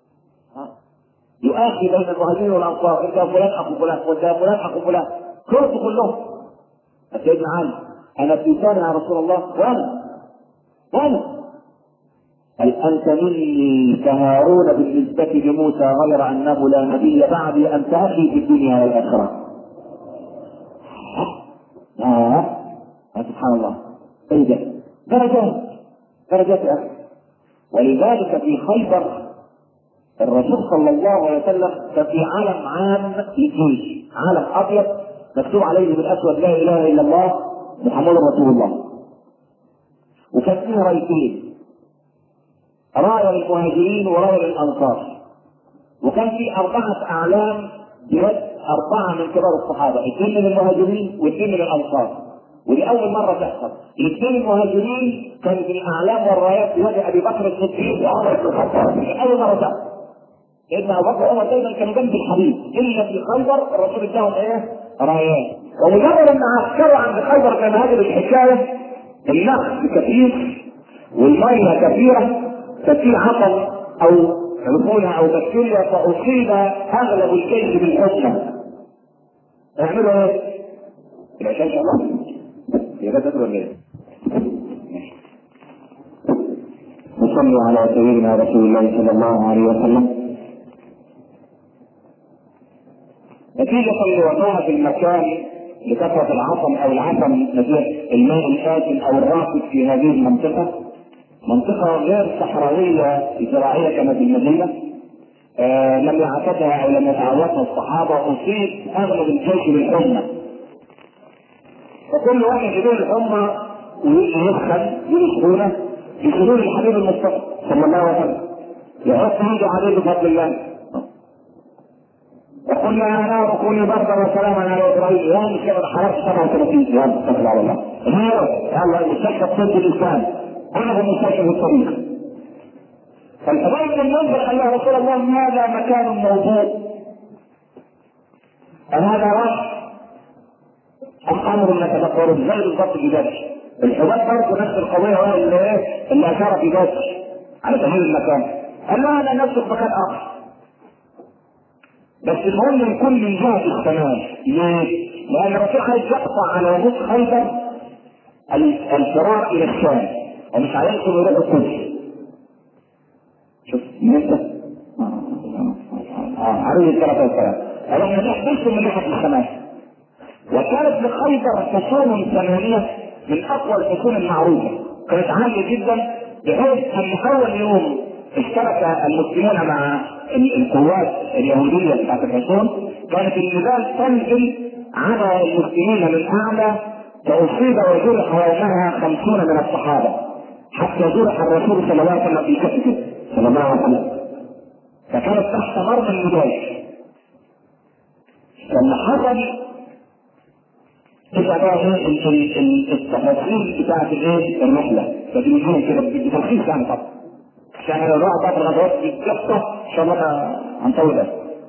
Speaker 1: يؤاخي بين المهاجرين والانصار. انت فلان اخو فلان وانت فلان اخو فلان كلهم. سيدنا علي انا في ثاني يا رسول الله وانا قال انت مني كهارون بالنسبه لموسى غير انه لا نبي بعدي انت اخي في الدنيا والاخره. سبحان الله. ايه ده؟ درجات يا اخي. ولذلك في خيبر الرسول صلى الله عليه وسلم كان في علم عام للجيش، علم ابيض مكتوب عليه بالاسود لا اله الا الله محمد رسول الله. وكان فيه رايتين، رايه للمهاجرين ورايه للانصار. وكان في 4 اعلام بيد 4 من كبار الصحابه، 2 من المهاجرين و2 من الانصار. ودي اول مره تحصل. 2 المهاجرين كانت الاعلام والرايات بيد ابي بكر الصديق وعمر بن الخطاب. اول مره تحصل. لان ابو بكر وعمر دايما كانوا جنب الحبيب، الا في خيبر الرسول اداهم ايه؟ رايات. ومجرد ان عسكروا عند خيبر كان هذه الحكايه النخل كثير والميه كثيره ففي عطل او عفونه او بكتيريا فاصيب اغلب الجيش بالحمى. يعملوا ايه؟ العشاء ان شاء الله. هي ده تدري ولا ايه؟ نصلي على سيدنا رسول الله صلى الله عليه وسلم. نتيجة لوضعها المكان لكثرة العطم او العطم نتيجة الماء الآتن او الراكد في هذه المنطقة، منطقة غير صحراوية زراعية كما في المدينة، لم يعتدها او لم يتعودها الصحابة، اصيب اغلب الجيش بالحمى، فكل واحد يدور الحمى ويجي يسخن يسخونه يسخنون الحبيب المصطفى صلى الله عليه وسلم، يحط ايده عليه بفضل الله. وقلنا يا نار كوني بردا وسلاما على ابراهيم، يوم كان حرارة 37 يوم صلى الله عليه وسلم. يلا مستشفى الطب الاسلامي، انا مستشفى الطريق. فالحبيب بن المنذر قال يا رسول الله هذا مكان موجود هذا وحش ام امر نتذكره ازاي بالضبط في ذلك. الحباب برضه نفس القضيه هو اللي اشار في ذلك على تغيير المكان. قال لا انا نفسه مكان اخر، بس المهم يكون من جهه الشمال. ليه؟ لان الرسول عايز يقطع على وجود خيبر الفرار الى الشام ومش عايزهم يروحوا القدس. شوف انت عليه الصلاه والسلام قال احنا نحبسهم من ناحيه الشمال. وكانت لخيبر حصون ثمانيه من اقوى الحصون المعروفه، كانت عاليه جدا بحيث ان اول يوم اشترك المسلمون مع القوات اليهوديه بتاعت الحصون كانت النبال تنزل على المسلمين من اعلى، فاصيب وجرح يومها 50 من الصحابه، حتى جرح الرسول صلى الله عليه وسلم في كتفه صلى الله عليه وسلم، فكانت تحت مرمى النبال. لما حصل تبقى بقى التفاصيل بتاعت الرحله، فبنجيهم كده بتلخيص يعني طبعا عشان الراعي بتاعت الغزوات بالقصه ان شاء الله هنطول.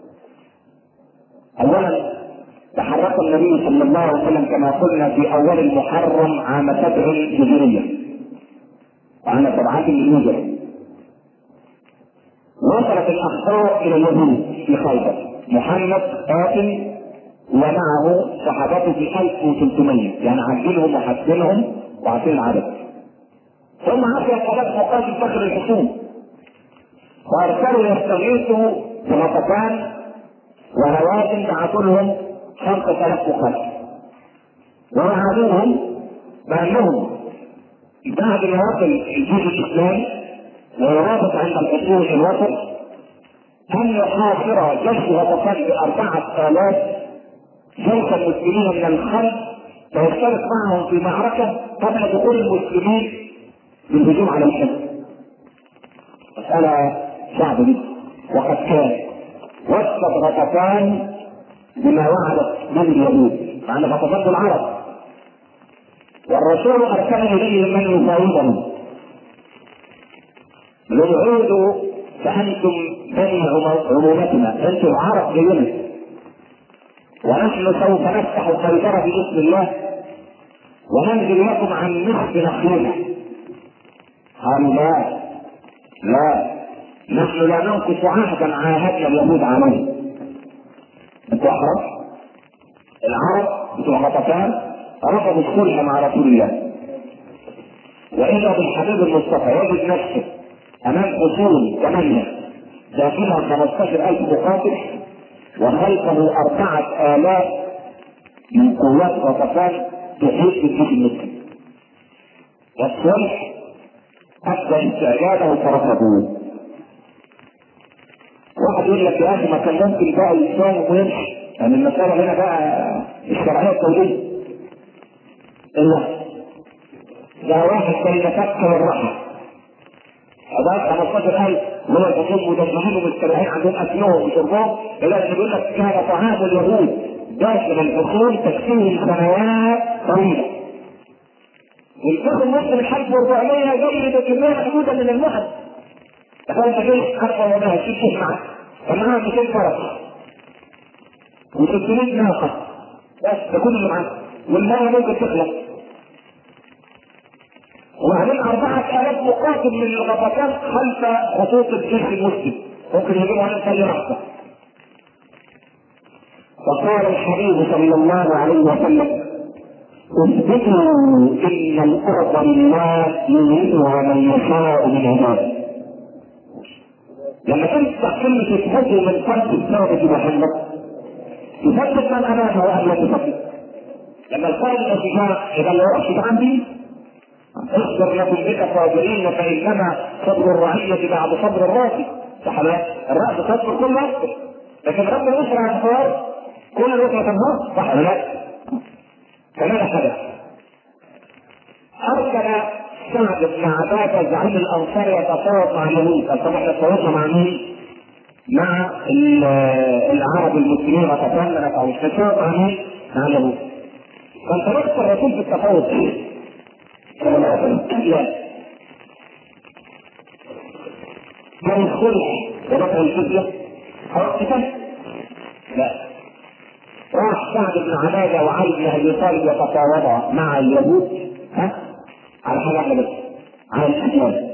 Speaker 1: اولا تحرك النبي صلى الله عليه وسلم كما قلنا في اول المحرم عام 7 هجريه وعام 7 الهجره، وصلت الاخبار الى اليهود في خيبر. محمد قاتل ومعه صحابته في 1300، يعني عدلهم وحسنهم وعارفين العدد. ثم عرفوا القضاء مقاتل داخل الحصون وارسلوا يستغيثوا بغطفان وهوازن، بعثوا لهم 5000 مقاتل ووعدوهم بانهم بعد ما يصل الجيش الاسلامي ويرابط عند الحصون الوسط ان يحاصر جيش غطفان ب4000 جيش المسلمين من الخلف فيشترك معهم في معركة قبل دخول المسلمين بالهجوم على الحصن. مسألة صعبة جدا، وقد كان وفد غطفان بما وعدت به اليهود، مع ان غطفان بالعرب، والرسول ارسل اليهم من يفاوضهم ليعودوا فانتم بني عمومتنا، انتم عرب زينا، ونحن سوف نفتح خيبر باسم الله وننزل لكم عن نصف نخلنا. قالوا لا نحن لا ننقص عهدا عاهدنا اليهود عليه. انتوا احرار العرب بتوع غطفان رفضوا الصلح مع رسول الله، واذا بالحبيب المصطفى يجد نفسه امام حصون 8 داخلها 15000 مقاتل وخلفه 4000 من قوات غطفان تحيط بالجيش المسلم، والصلح ابدى استعجاله فرفضوه. واحد يقول لك يا اخي ما كان ممكن بقى يتفاهم ويمشي، يعني المسألة هنا بقى الشرعية التوحيدية. الا ده واحد كان يتفكر الرحم أضاف 15000 هو الحصول مدمرين ومستريحين عندهم اكلهم وشربهم، الا ان يقول لك كان طعام اليهود داخل الحصول تكفيهم سنوات طويله. والفخ المسلم 1400 جاي بكميه محدوده من المحن. تخيل انت جاي 1400 تشوف معاه ومعاه 200 فرس و600 ناقه، بس ده كل اللي معاه، والميه ممكن تخلص. وبعدين 4000 مقاتل من الغطفان خلف خطوط الجيش المسلم ممكن يجيبوا عليهم في اي لحظه. وقال الحبيب صلى الله عليه وسلم اثبتوا ان الارض لله يريدها من يشاء من عباده. لما تفتح كلمة يثبتوا من قلب الثابت محمد يثبت من امامه ان لا تثبت. لما القائد الاشجاع اذا لو رشد عندي اصبر لكم بك صابرين فانما صبر الرعية بعد صبر الراس. صح لا؟ الراس تصبر كل وقت، لكن رب الاسره ينهار كل الاسره تنهار. صح لا؟ فماذا حدث؟ ارسل سعد بن عباده زعيم الانصار يتفاوض مع اليهود. قال طب احنا تفاوضنا مع مين؟ مع العرب المسلمين وتفاوضنا او تفاوض مع مين؟ مع اليهود. كان طريقه الرسول في التفاوض ايه؟ لا كان الصلح ودفع الجزيه او القتال؟ لا. راح سعد بن عباده وعلي بن ابي طالب يتفاوضا مع اليهود على حاجه واحده بس، على الاسلام.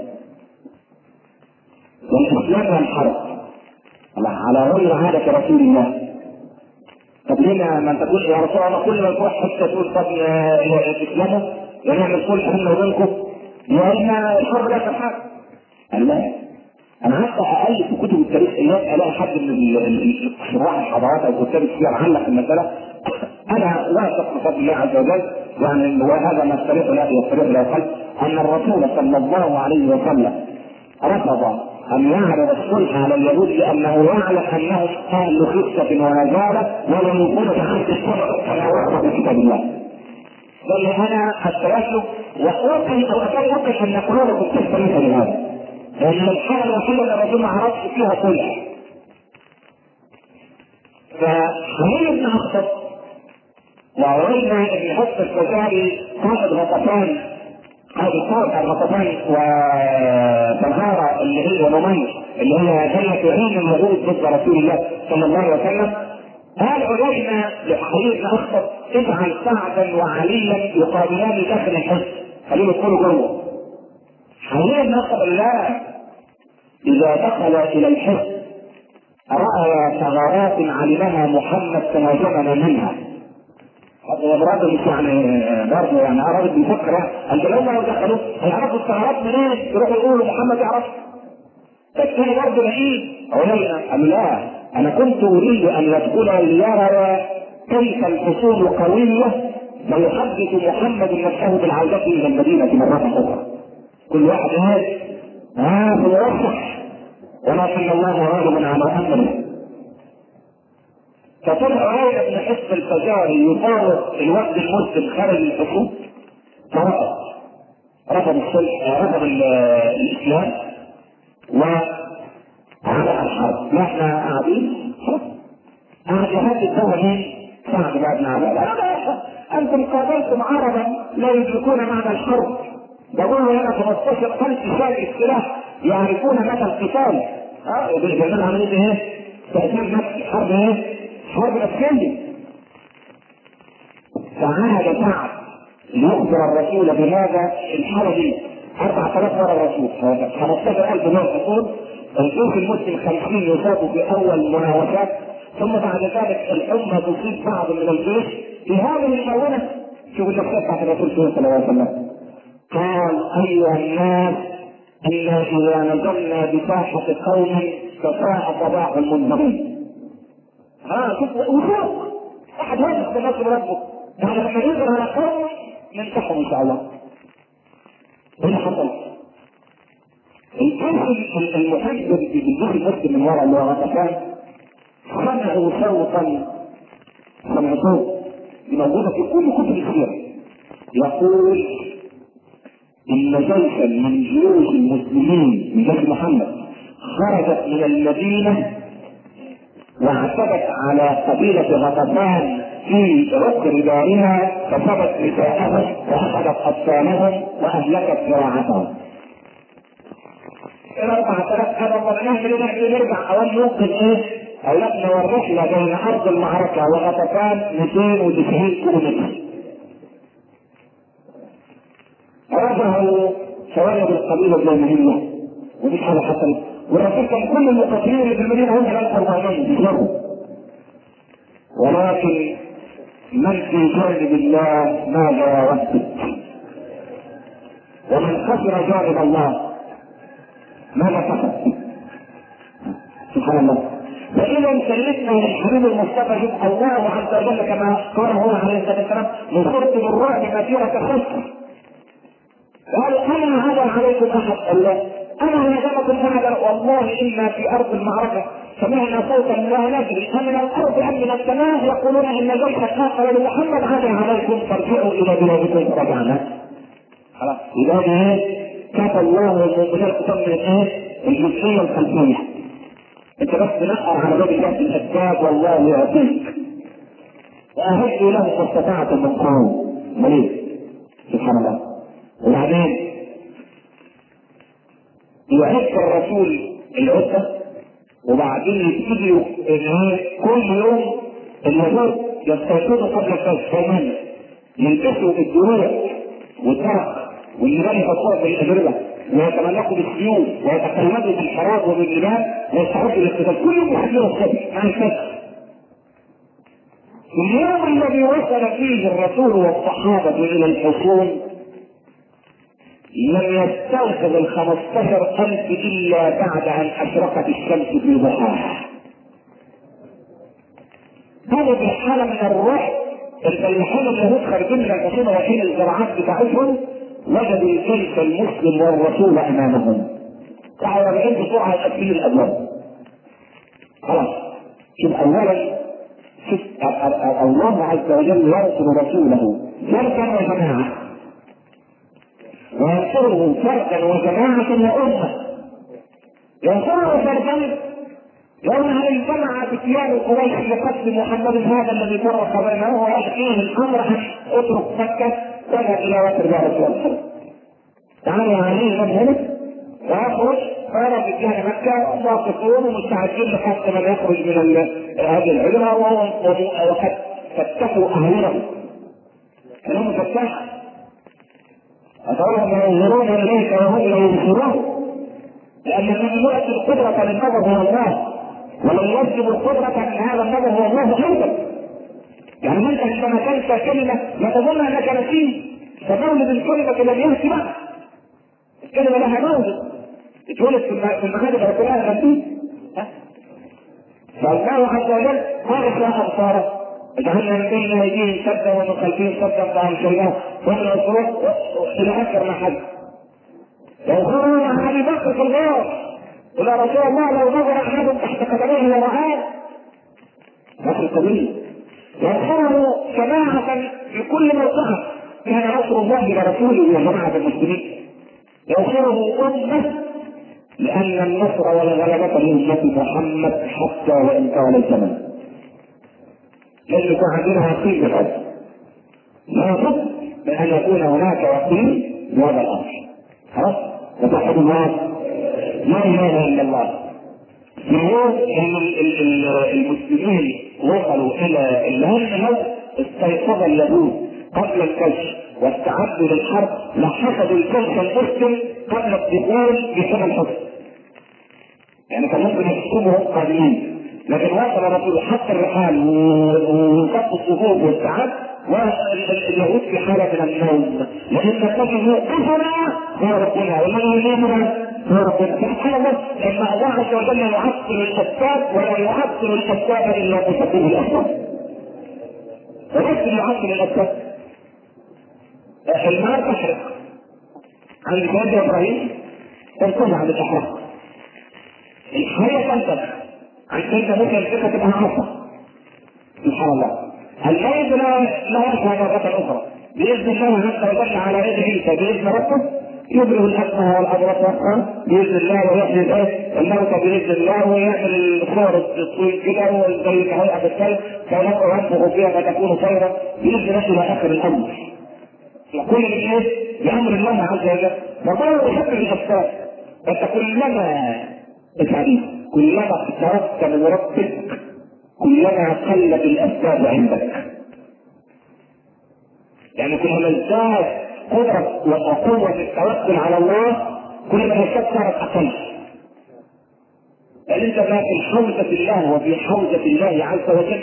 Speaker 1: والاسلام والحرب الله على غير عاده رسول الله. طب ليه ما تقول يا رسول الله كل ما تروح حتى تقول طب اسلامه ونعمل صلح بيننا وبينكم يا اما الحرب لا تحارب؟ قال لا. انا حتى اقل في كتب التاريخ اللي الاقي حد من شراح الحضارات او كتاب السير علق المساله. انا واثق بفضل الله عز وجل يعني وهذا ما استريح له يستريح له قلب ان الرسول صلى الله عليه وسلم رفض ان يعرض الصلح على اليهود لانه يعلم انهم اهل خفه ونزاله ولم يكونوا تحت الصلح كما ورد في كتاب الله. بل انا استريح له واوقن او اتوقع ان قلوبكم تستريح لهذا. لأن الحالة الوحيدة اللي الرسول ما عرفش فيها صلح. فحميد بن أخطب وعوينا بن حفص الفزاري قائد غطفان، قائد غطفان وفرهارة اللي هي ونمير اللي هي جنة تعين اليهود ضد رسول الله صلى الله عليه وسلم. قال علينا لحميد بن أخطب اجعل سعدا وعليا يقابلان داخل الحزب، خليهم يدخلوا جوه. حميد بن أخطب لا، إذا دخل إلى الحزب رأى ثغرات علمها محمد تهاجمنا منها. هذا الراجل مش يعني برضه يعني راجل بيفكر انت لو دخلوا هيعرفوا الثغرات منين؟ يروحوا يقولوا محمد يعرف. فالثاني برضه بعيد علينا. قال لا، انا كنت اريد ان يدخل ليرى كيف الفصول قويه ويحدث محمد نفسه بالعوده الى المدينه مره اخرى. كل واحد هذا في الوصف ولكن الله غالب على امره. فطلع عينة بن حفص الفزاري يفاوض الوفد المسلم خارج الحكومة رفض الصلح، رفض الاسلام وعلى الحرب. احنا قاعدين قاعد يهدد بها مين؟ سعد بن عباده. انتم قابلتم عربا لا يدركون معنى الحرب. بقول هنا 15,000 شايل السلاح يعرفون مدى القتال. بيعملوا عمليه ايه؟ تأثير نفسي. حرب ايه؟ حرب نفسيه. فعاد سعد ليخبر الرسول بهذا الحاله دي 4000 مره الرسول 15,000 من الحصول. الجيش المسلم 50 يصابوا في اول مناوشات، ثم بعد ذلك الامه تصيب بعض من الجيش في هذه المؤونه. شوفوا النفسيه بتاعت الرسول صلى الله عليه وسلم. قال ايها الناس انا اذا نزلنا بساحه قوم فساء صباح المنذرين. شوف وفوق واحد واثق بنفسه ربه يعني لما ينزل على قوم ننصحهم ان شاء الله. ايه اللي حصل؟ الجيش المحب بالجيش المسلم من وراء اللي هو غطفان سمعوا صوتا، سمعوا صوت موجوده في كل كتب السيره يقول ان جيشا من جيوش المسلمين من جيش محمد خرجت من المدينه واعتدت على قبيله غطفان في عقر دارها فسبت نساءهم واخذت اطفالهم واهلكت زراعتهم. 4000 قالوا نعمل نرجع اولا ننقذ ايه؟ اولادنا والرحله بين ارض المعركه وغطفان 290 كيلومتر. رجعوا شوارع القبيله الجاهليه ودي حاجه حصلت، والرسول كان كل المقاتلين اللي في المدينه هم 1400 بيجروا. ولكن من في جانب الله ماذا يوفق؟ ومن خسر جانب الله ماذا كسب؟
Speaker 2: سبحان الله. فإذا سلمنا للحبيب المصطفى شوف الله عز وجل كما قال هو عليه الصلاة والسلام نصرت بالرعب مسيرة شهر. قالوا أنا هذا عليكم أحد الله أنا هزمكم أحدا والله إنا في أرض المعركة سمعنا صوتا لا ندري أم من الأرض أم من السماء يقولون إن جيش آخر لمحمد عاد عليكم فارجعوا إلى بلادكم فرجعنا. خلاص إذا كفى الله المؤمنين قسم من الجزئية الخلفية. انت بس نقر على باب الله الاسباب والله يعطيك واهدوا له ما استطعتم من قوه مريض. سبحان الله. وبعدين يعد الرسول العده وبعدين يبتدوا كل يوم اليهود يستيقظوا قبل الفجر فمن يلبسوا الدروع والدرع واللبان يحطوها في الاجربه ويتملكوا بالسيوف ويتقلدوا بالحراب وباللبان ويستعدوا للاقتتال كل يوم يحضروا الصبح مع الفجر. اليوم الذي وصل فيه الرسول والصحابه الى الحصون لم يستوصل 15,000 الا بعد ان اشرقت الشمس في ضحاها. هذا بالحاله من الروح الفلاحين اليهود خارجين من الحصون رايحين الزراعات بتاعتهم وجدوا الجيش المسلم والرسول امامهم. راحوا راجعين بسرعه يقفلوا الابواب. خلاص شوف اولا شوف الله عز وجل ينصر رسوله فردا وجماعه وينصره فردا وجماعه وامه. ينصره فردا يوم ان اجتمع فتيان قريش لقتل محمد هذا الذي فرق بينه ويحكيه الامر ان اترك مكه واذهب الى وتر يا رسول الله. تعالى عليه من هنا ويخرج خرج اتجاه مكه واقفون ومستعدين لحتى من يخرج من هذه الهجره وقد فتحوا اهلهم. كلام فتح أتولهم ينظرون اليك وهم لا يبصرون لان الذي يؤتي القدره للنظر هو الله ولن يسلب القدره من هذا النظر هو الله ايضا. يعني انت عندما تنسى كلمه لا تظن انك نسيت فمولد الكلمه لم ياتي بعد. الكلمه لها مولد اتولد في المغارب كلها نسيت. فالله عز وجل ارسى ابصاره اجعلنا من بين ايديهم سدا ومن خلفهم سدا فامشيناه ومن الصراط الى اخر ما حدث. ينظرون مع ابي بكر في الغار الى رسول الله لو نظر احد تحت قدميه ورعاه نفس القبيل. ينصره جماعه في كل موقعه كان نصر الله لرسوله وجماعه المسلمين. ينصره امه لان النصر والغلبه لامه محمد حتى وان طال الزمن. لازم يكون عندنا يقين بالحب لابد من ان يكون هناك يقين بهذا الامر. خلاص وتوحد الله لا اله الا الله. في اليوم المسلمين وصلوا الى الهم استيقظ اليهود قبل الكشف واستعدوا للحرب لحشدوا الجيش المسلم قبل الدخول في حمى الحصن. يعني كان ممكن يحسبهم قادمين لكن وصل الرسول حتى الرحال وانقض الصفوف واستعد واليهود في حاله من النوم لان الذي يوقفنا هو ربنا والذي ينامنا هو ربنا. سبحان الله ان الله عز وجل يعطل الاسباب ولا يعطل الاسباب الا بسبب الاسباب. ولكن يعطل الاسباب. النار تحرق عند سيدنا ابراهيم تنتهي عن الاحراق. الحياه تنتهي عن سيدنا موسى الفكره تبقى عصا. سبحان الله. الليل لا يرجع مرة أخرى بإذن الله عز وجل على يد عيسى بإذن ربه يبرئ الأكمه والأبرص بإذن الله ويحيي الموتى بإذن الله ويعمل الصور الطويل كده وزي كهيئة الكلب فينفخ فيها فتكون طيرا بإذن الله إلى آخر الأمر. كل الناس بأمر الله عز وجل فالله يحب الأسباب. أنت كلما افعل كلما اقتربت من ربك كلما قلت الاسباب عندك. يعني كلما ازداد قدرة وقوة التوكل على الله كلما الاسباب صارت اقل. بل انت ما في حوزة الله وفي حوزة الله عز وجل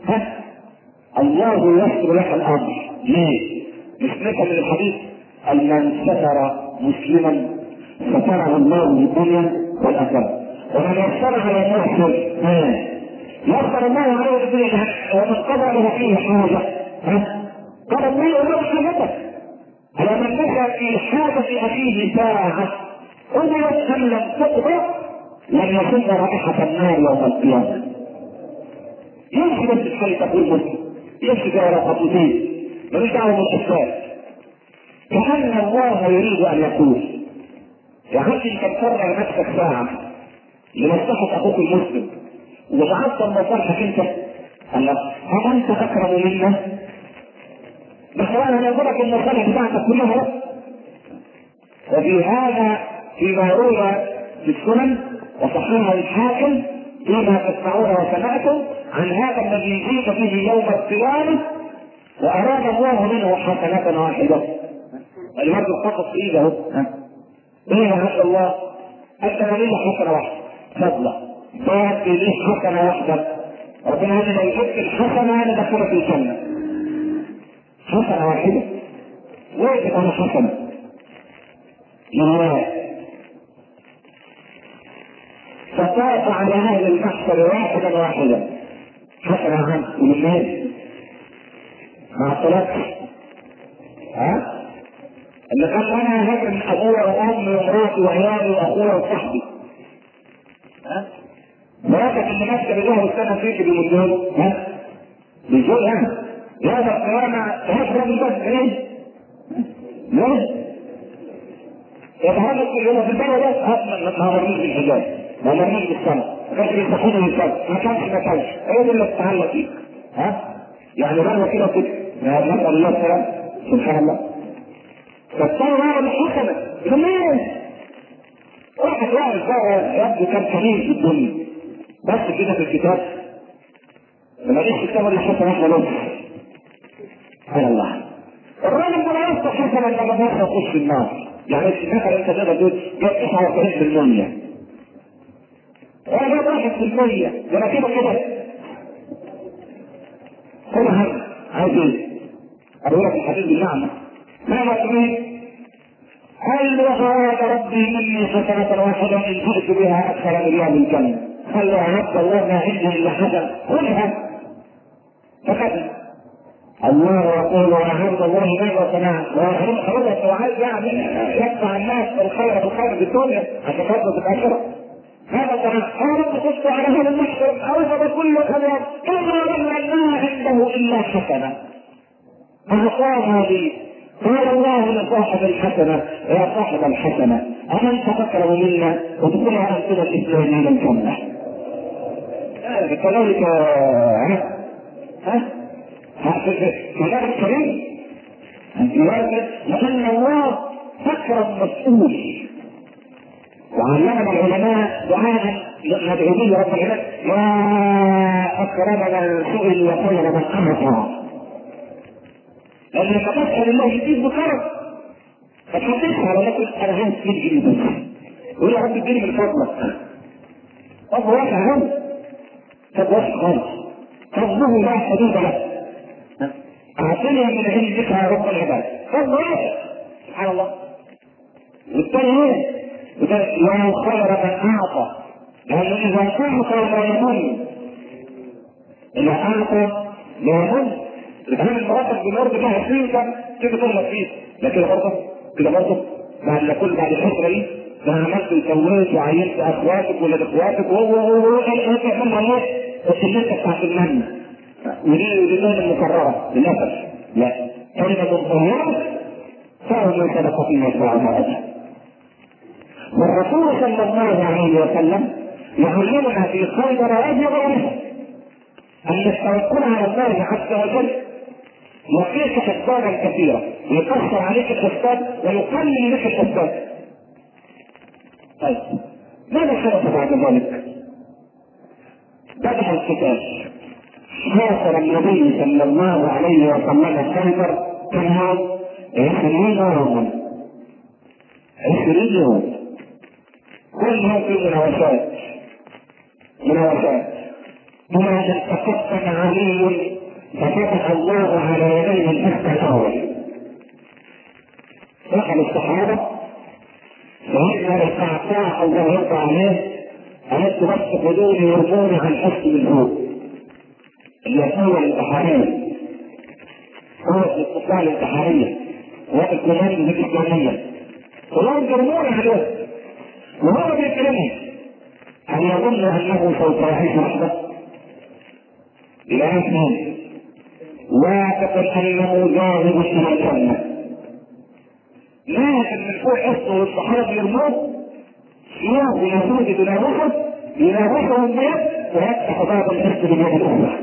Speaker 2: الله يسر لك الامر. ليه؟ مش نفهم من الحديث من ستر مسلما ستره الله في الدنيا والاخره ومن يسر على محسن يسر الله عليه الدنيا، ومن قضى له فيه حاجه قال الله له حاجتك. ومن مشى في حاجه اخيه ساعه قضيت ام لم تقضى لم يشم رائحه النار يوم القيامه. يمشي بس الحي تقول مسلم، يمشي في علاقته ملوش دعوه بالاسباب، كأن الله يريد ان يقول يا عبدي انت مفرغ نفسك ساعه لمصلحه اخوك المسلم وجعلت المصالحك انت، الله هل انت اكرم منا؟ بس انا نقولك المصالح بتاعتك كلها. وفي هذا فيما روى في السنن وصححه الحاكم فيما تسمعون وسمعتم عن هذا الذي يجيب به يوم القيامه واراد الله منه حسنه واحده. الواد الفقط في ايده ايه يا عبد الله؟ انت لي حسنه واحده فضله باقي لي حسنه واحده. ربنا قال لو جبت الحسنه انا دخلت الجنه. حسنه واحده وقفت على حسنه لله. فطاف على اهل المحشر واحدا واحدا حسنه عنه لله مع الطلاق اللي قال انا هاجر من ابويا وامي ومراتي وعيالي واخويا وصاحبي مراتك اللي ماسكه بجاه والسنه فيك بالمليون بالجول يوم القيامه هاجر من بس ايه؟ ليه؟ يتهرب في يوم في البلد ده ما مرميش بالحجاب ما مرميش بالسنه ما كانش بيستحيل بالسنه ما كانش ايه اللي بتتعلق فيك يعني مره كده كده نسال الله السلام سبحان الله. فالثاني هذا الحسنة جميل واحد واحد بقى يبدو كان كريم في الدنيا بس كده في الكتاب لما ليش الكتاب اللي حسنة واحدة نص سبحان الله. الراجل ده لا يصبح حسنة لما بيصبح يخش النار. يعني مثلا انت تقدر تقول جاب 99% هو جاب 1% ولا كده كل هم عايز ايه؟ اقول لك الحديث بالمعنى ماذا تريد؟ هل وغاد ربي مني حسنة واحدة ان جئت بها اكثر من يوم الجنة؟ قال يا عبد الله ما عندي الا حسنة خذها فكذا. الله يقول يا عبد الله ماذا صنعت؟ ويحرم حرمك وعايز يعني يدفع الناس الخير بالخير في الدنيا عشان تفضل في الاخرة. ماذا صنعت؟ قال رب خذت على هذا المحشر اوجد كل خير كما ان ما عنده الا حسنة فأعطاها لي. قال الله لصاحب الحسنة يا صاحب الحسنة أنت تكره منا وتدخلها أنتم الإسلامين الجنة. كذلك كذلك الكريم لأن الله أكرم مسؤول وعلمنا العلماء دعاء ندعو به رب العباد يا أكرم من سئل وخير من أعطى. لأن لما تسأل الله يديك بكرم فتحدثها ولكن أنا عايز تجري بس يقول يا رب اديني من فضلك. فضل واسع أوي فضل واسع خالص فضله لا حدود له. أعطني من عندك يا رب العباد فضل واسع سبحان الله. والثاني ايه؟ يا خير من أعطى لأنه إذا أعطى لا يمن إذا أعطى لا يمن بتعمل مراتب بنور بتاع 20 سنه كده تغلط فيه لكن كده برضه بعد كل بعد الفتره دي انا عملت وسويت وعينت اخواتك ولاد اخواتك وهو تعملها ايه؟ الشلته بتاعت المن ودي كلمه مكرره للاسف لا كلمه طيبه فهو من صدقه يتبعها اجر. والرسول صلى الله عليه وسلم يعلمنا في خيبر وغيرها ان التوكل على الله عز وجل يعطيك اسبابا كثيره يكثر عليك الاسباب ويقلل لك الاسباب. طيب ماذا حدث بعد ذلك؟ بدأ القتال حاصر النبي صلى الله عليه وسلم خيبر كم يوم؟ 20 يوما 20 يوم كل يوم في مناوشات بما ان تقدم علي ففتح الله على يديه الفتح الاول. دخل الصحابه سيدنا القعقاع الله يرضى عليه أردت بس خدوني يرموني عن حس بالهوء اللي هي قوة الانتحارية، قوة الاستطلاع الانتحارية، قوة الكوماندو الإسلامية، كلهم يرموني عليهم وهو بيكلمهم. هل يظن أنه سوف يعيش وحده؟ لا أحمد، واثق أنه ذاهب إلى الجنة، لكن من فوق حسه والصحابة يرموه سياق يهود يناوشهم بيد ويفتح باب الحس باليد الأخرى.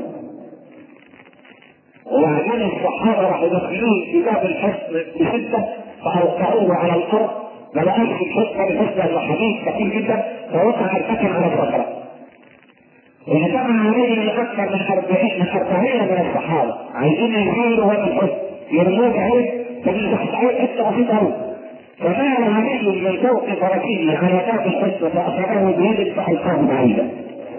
Speaker 2: وبعدين الصحابة راحوا داخلين في باب الحصن بشدة فأوقعوه على الأرض، ما لقاش الحصن بحصن الحديد ثقيل جدا فوقع الحكم على الصخرة. اجتمع عليه أكثر من 40 من الصحابة عايزين يشيلوا هذا الحصن يرموه بعيد فبيتحتعوه حتة بسيطة أوي، فمال علي من فوق فرسه على باب الحصن فأخذه بيده فألقاه بعيدا.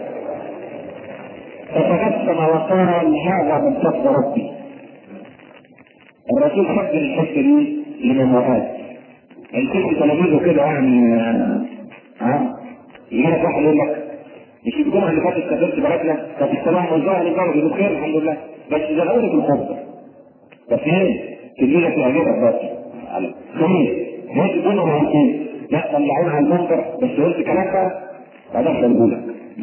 Speaker 2: فتبسم وقال هذا من فضل ربي. الرسول سجل الحته دي لمنوعات الكل تلاميذه كده يعني يجي لك واحد يقول لك مش الجمعه اللي فاتت سافرت بلدنا كانت السماء موزعه للبلد بخير الحمد لله بس زغلوني في الخطبه بس ايه تجيلك يعجبك بس خير هيك الجمعه هيك لا طلعونا على المنبر بس قلت كلام بقى بعدين خليهولك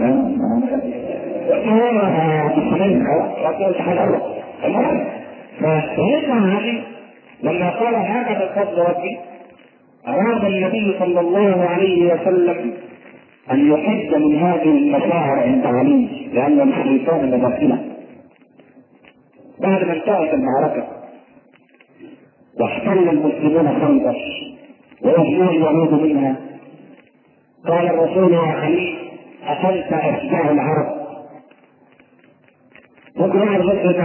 Speaker 2: فسيدنا علي لما قال هذا من فضل ربي أراد النبي صلى الله عليه وسلم أن يحد من هذه المشاعر عند علي لأن الشيطان مداخله. بعد ما انتهت المعركة واحتل المسلمون خيبر ويهجون اليهود منها قال الرسول يا علي أنت أشجاع العرب. ممكن واحد يقول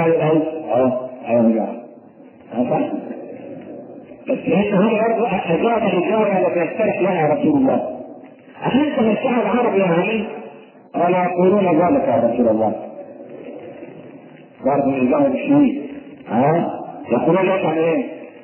Speaker 2: بس لأن هذا برضه أجاب الإجابة التي يسترح لها رسول الله. أنت أشجاع العرب يا علي؟ قال يقولون ذلك يا رسول الله. برضه الإجابة شيء يقولون لك عن إيه؟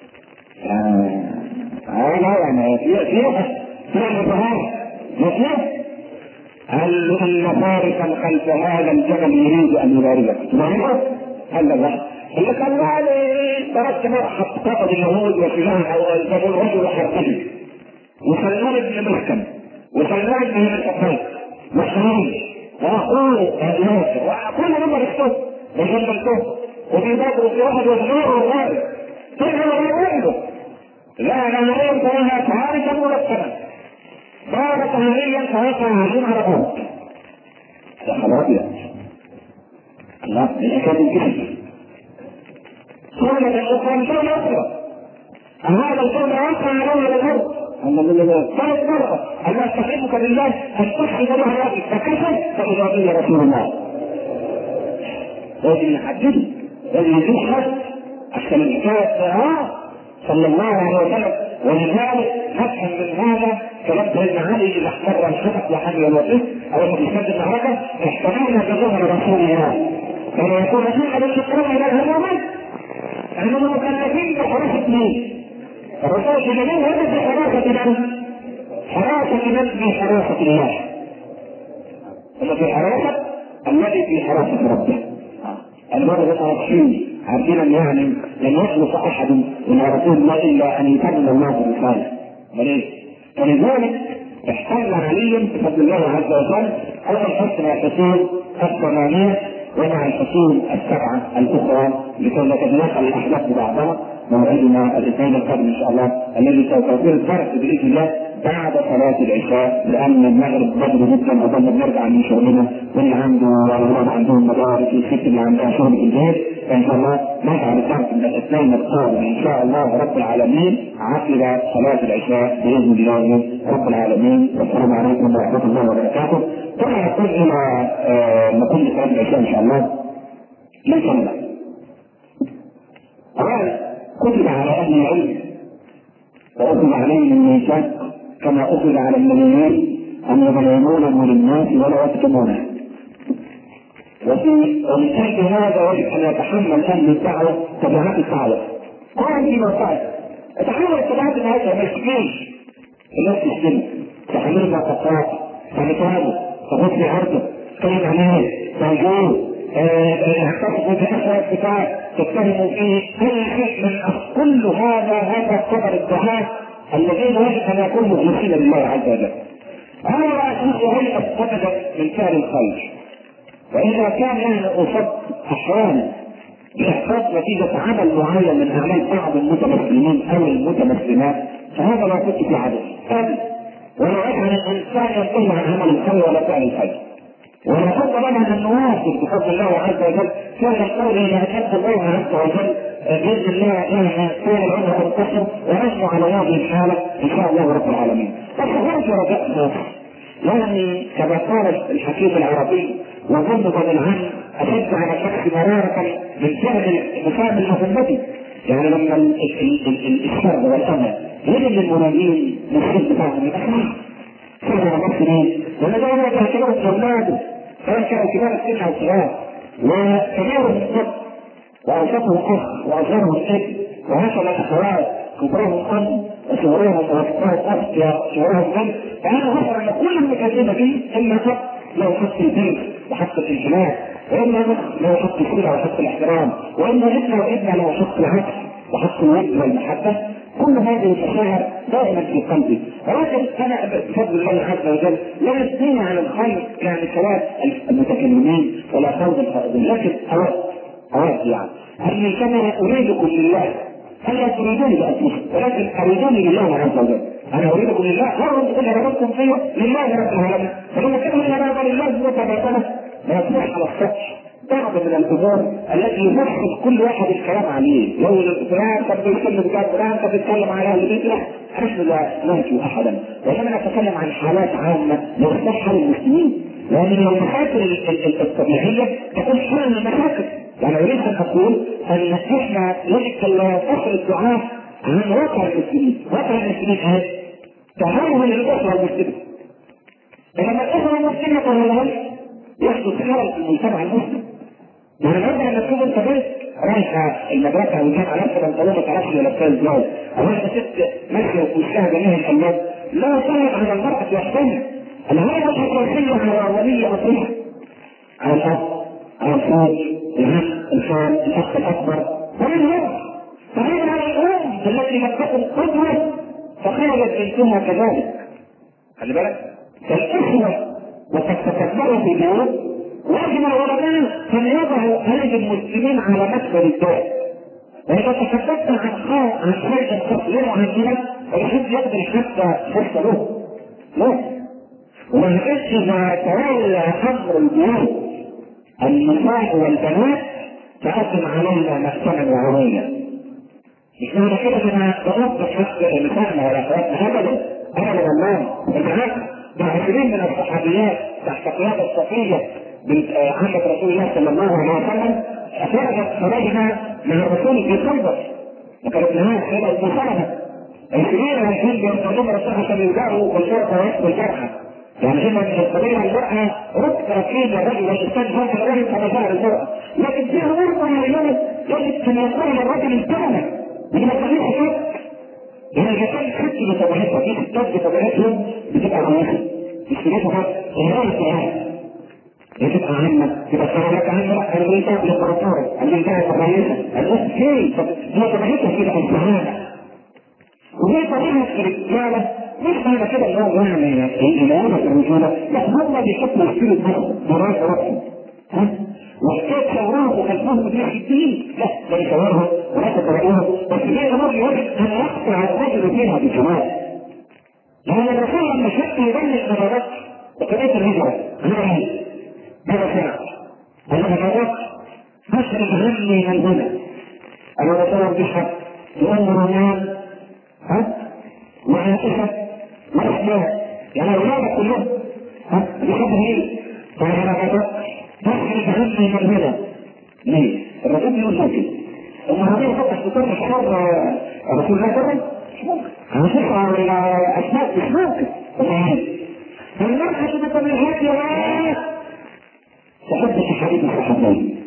Speaker 2: لا يعني في الظهار مفهوم قال له ان فارسا خلف هذا الجبل يريد ان يبارزك تبارزه؟ قال له لا. قال لك الله لي تركت مرحب قصد اليهود وسلاح او الزبون رجل حربي وسلمان بن مسكن وسلمان بن الحصين وحريم واخوه ياسر وكل هم رسول وجنب الكفر وفي بدر وفي واحد وجنوه وغيره كلهم يقولوا لا انا عليهم فيها فارسا مرتبا بارك عليا فوقع عليهم على بعض. يا خبر ابيض الله الحكايه الجسم كلمة الإسلام أخرى هذا الكون وقع عليه على الأرض ثلاث مرات الله يستحقك بالله أن تحرم له رأيك فكشف فإذا به رسول الله. لازم يحدده لازم يشهد عشان الحكاية صلى الله عليه وسلم. ولذلك نفهم من هذا كلام سيدنا علي اذا احمر الحدث وحمي الوقت او ما بيشهد المعركه احتملنا بظهر رسول الله كما يكون فيها بالشكر الى الهموم انهم مكلفين بحراسه مين؟ الرسول الجميل هذا في حراسه من؟ حراسه من في حراسه الله. هم في حراسه الذي في حراسه ربه. المرء متوحشين عارفين ان يعني لن يخلص احد من رسول الله الا ان يكمل الله برساله. ولذلك احتل علي بفضل الله عز وجل اول حصن الحصون الثمانيه ومع الحصون السبعه الاخرى لكي لا تتداخل الاحداث ببعضها. موعدنا الاثنين القادم ان شاء الله الذي سوف يكون الدرس باذن الله بعد صلاه العشاء لان المغرب بدري جدا وظل بنرجع من شغلنا واللي عنده اولاد عندهم مدارس والست اللي عندها شغل في البيت فان شاء الله نجعل الدرس من الاثنين القادم ان شاء الله رب العالمين عقب صلاه العشاء باذن الله رب العالمين. والسلام عليكم ورحمه الله وبركاته. طبعا نقول الى نقول صلاه العشاء ان شاء الله ليس لنا اولا كتب على اهل العلم واخذ عليهم الميثاق كما اخذ على النبيين ان يبينونه للناس ولا يكتمونه. ومن اجل هذا يجب ان يتحمل اهل الدعوه تبعات الدعوه. قال في موقعه تحمل تبعات الدعوه ما يشكيش الناس تشتري تحملها خطوات فنتوابه تخص عرضه، تتكلم عن ايه؟ موجود، يعتصموا بأسوأ الصفات، تتهموا فيه اي شيء من كل هذا قدر الدعاة الذين يجب ان يكونوا مخلصين لله عز وجل. هذا شيء هيئة ابدا من فعل الخير. واذا كان يعني اصاب احيانا باحباط نتيجه عمل معين من اعمال بعض المتمسلمين او المتمسلمات، فهذا لا يكون في عدل ابدا، ولا يجعل الانسان ينتهي عن عمل الخير ولا فعل الخير. ولا بد لنا ان نواصل بفضل الله عز وجل فعل الخير الى ان يحب الله عز وجل باذن الله يعني طول العمر انتصر ونحن على هذه الحاله ان شاء الله رب العالمين. فخرج رجاء خاص، يعني كما قال الحكيم العربي: وظن بن العم اشد على الشخص مراره من فهم المهمه. يعني لما الشر والاذى يجب للمنادين نصيب بتاعهم الاخلاق سنة المسلمين، ولا ده هو تعتبرهم اولاده سواء كانوا كبار السن او صغار، وكبيرهم الصف واوسطهم اخ واصغرهم ابن، وهكذا الاخوات كبرهم ام وصغرهم ووسطهم اخت وصغرهم بنت. فانا افكر ان كل المكاتبه دي اما حق له حق الدين وحق الانتماء، واما اخ له حق الصله وحق الاحترام، واما ابن وابنه له حق العكس وحق الود والمحبه. كل هذه المشاعر دائما في قلبي، ولكن انا بفضل الله عز وجل لا يثنيني عن الخير يعني كلام المتكلمين ولا خوض الخائضين، لكن اود يعني اني كما اريدكم لله الا تريدوني لانفسكم، ولكن اريدوني لله عز وجل. انا اريدكم لله، وارغب ان ارادتكم فيه لله رب العالمين. فلما كان الاراده لله متبادله ما يصبح على السطح بعض من الامور التي يمثل كل واحد الكلام عليه، لو فلان كان بيتكلم بجد، فلان كان بيتكلم على اهل البيت، لا نحن لا ننفي احدا، وانما نتكلم عن حالات عامه لاصلاح حال المسلمين. لان المشاكل الطبيعيه تكون حل المشاكل. يعني اريد ان اقول ان احنا يجب ان نفصل الدعاء عن واقع المسلمين. واقع المسلمين ايه؟ تهاون الاسره المسلمه. فلما الاسره المسلمه تهاون يحدث خلل في المجتمع المسلم. يعني نرجع ان تكون انت بنت رايحه المدرسه او الجامعه لابسه بنطلون ما تعرفش لابسه ازاي، او انت ست ماشيه وفي وشها جميع الالوان، لا تغلب على المراه وحدها. الهيئه الاساسيه على ولي امرها، على الاب، على الزوج، العم، الخال، الاخ الاكبر، وللناس. فهذا على الام التي لم تكن قدوه فخرجت بنتها كذلك. خلي بالك فالاسره وقد تكبروا في اليوم واجب العلماء ان يضعوا ايدي المسلمين على مكبر الدار. واذا تحدثت عن شيء خاص له عندنا فالحد يقبل حتى خاص له. لا، ولكن اذا تولى امر البيوت النساء والبنات فاقم علينا مأسما وعوينا. مش معنى كده ان نوقف حق نسائنا ولا اخواتنا ابدا والله. بالعكس، ده 20 من الصحابيات تحت قياده صفيه بنت عمة رسول الله صلى الله عليه وسلم خرجنا مع الرسول في خيبر، وكانت معاه السيده ام سلمه 20 بينتظرون الرسول عشان يوجعوا بالفرقه والجرحى. يعني هنا من القضيه المراه ركب ركيب الرجل والانسان هذا الرجل كما جاء المراه، لكن فيها امور معينه يجب ان يكون الرجل الكلمه من الصحيح شك. يعني اذا كان ست بطبيعتها في ستات بطبيعتهم بتبقى عميقه مش بتبقى غير بتبقى عامة، تبقى صورك عامة، انا بنتها بالامبراطورة، انا بنتها بالرئيسة، الاخت فين؟ طب هي طبيعتها كده السعادة. وهي طبيعة الرجالة مش معنى كده ان هو يعني يلاقونا في الرجولة، لا هم بيحبوا يشتروا الناس براءة وقتهم. وحكاية شعورهم وخلفهم دي الدين، لا ده يشعرهم ولكن تلاقوهم، بس دي امور يجب ان يقطع الرجل فيها بجمال. لان الرسول لما شك يبلغ نظرات بطريقة الهجرة عمل ايه؟ ماذا فعل؟ أنا أتوقع أخرج عني من هنا. أنا أتوقع بحق لأن رمان وعائشة وإحنا يعني أولاد كلهم بحب هي. فأنا أتوقع أخرج عني من هنا. ليه؟ الرسول يقول لك أما هذه فتح تكون شر رسول الله كرم؟ هنشوفها الأسماء مش ممكن. فالمرأة بطبيعتها تحب الحديث الصحابي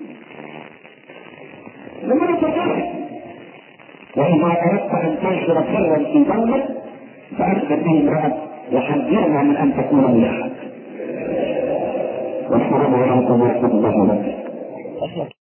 Speaker 2: لما تفرح. وإذا أردت أن تنشر سرا في ظلمك فأخبر به امرأة وحذرها من أن تكون لأحد. والسلام عليكم ورحمه الله وبركاته.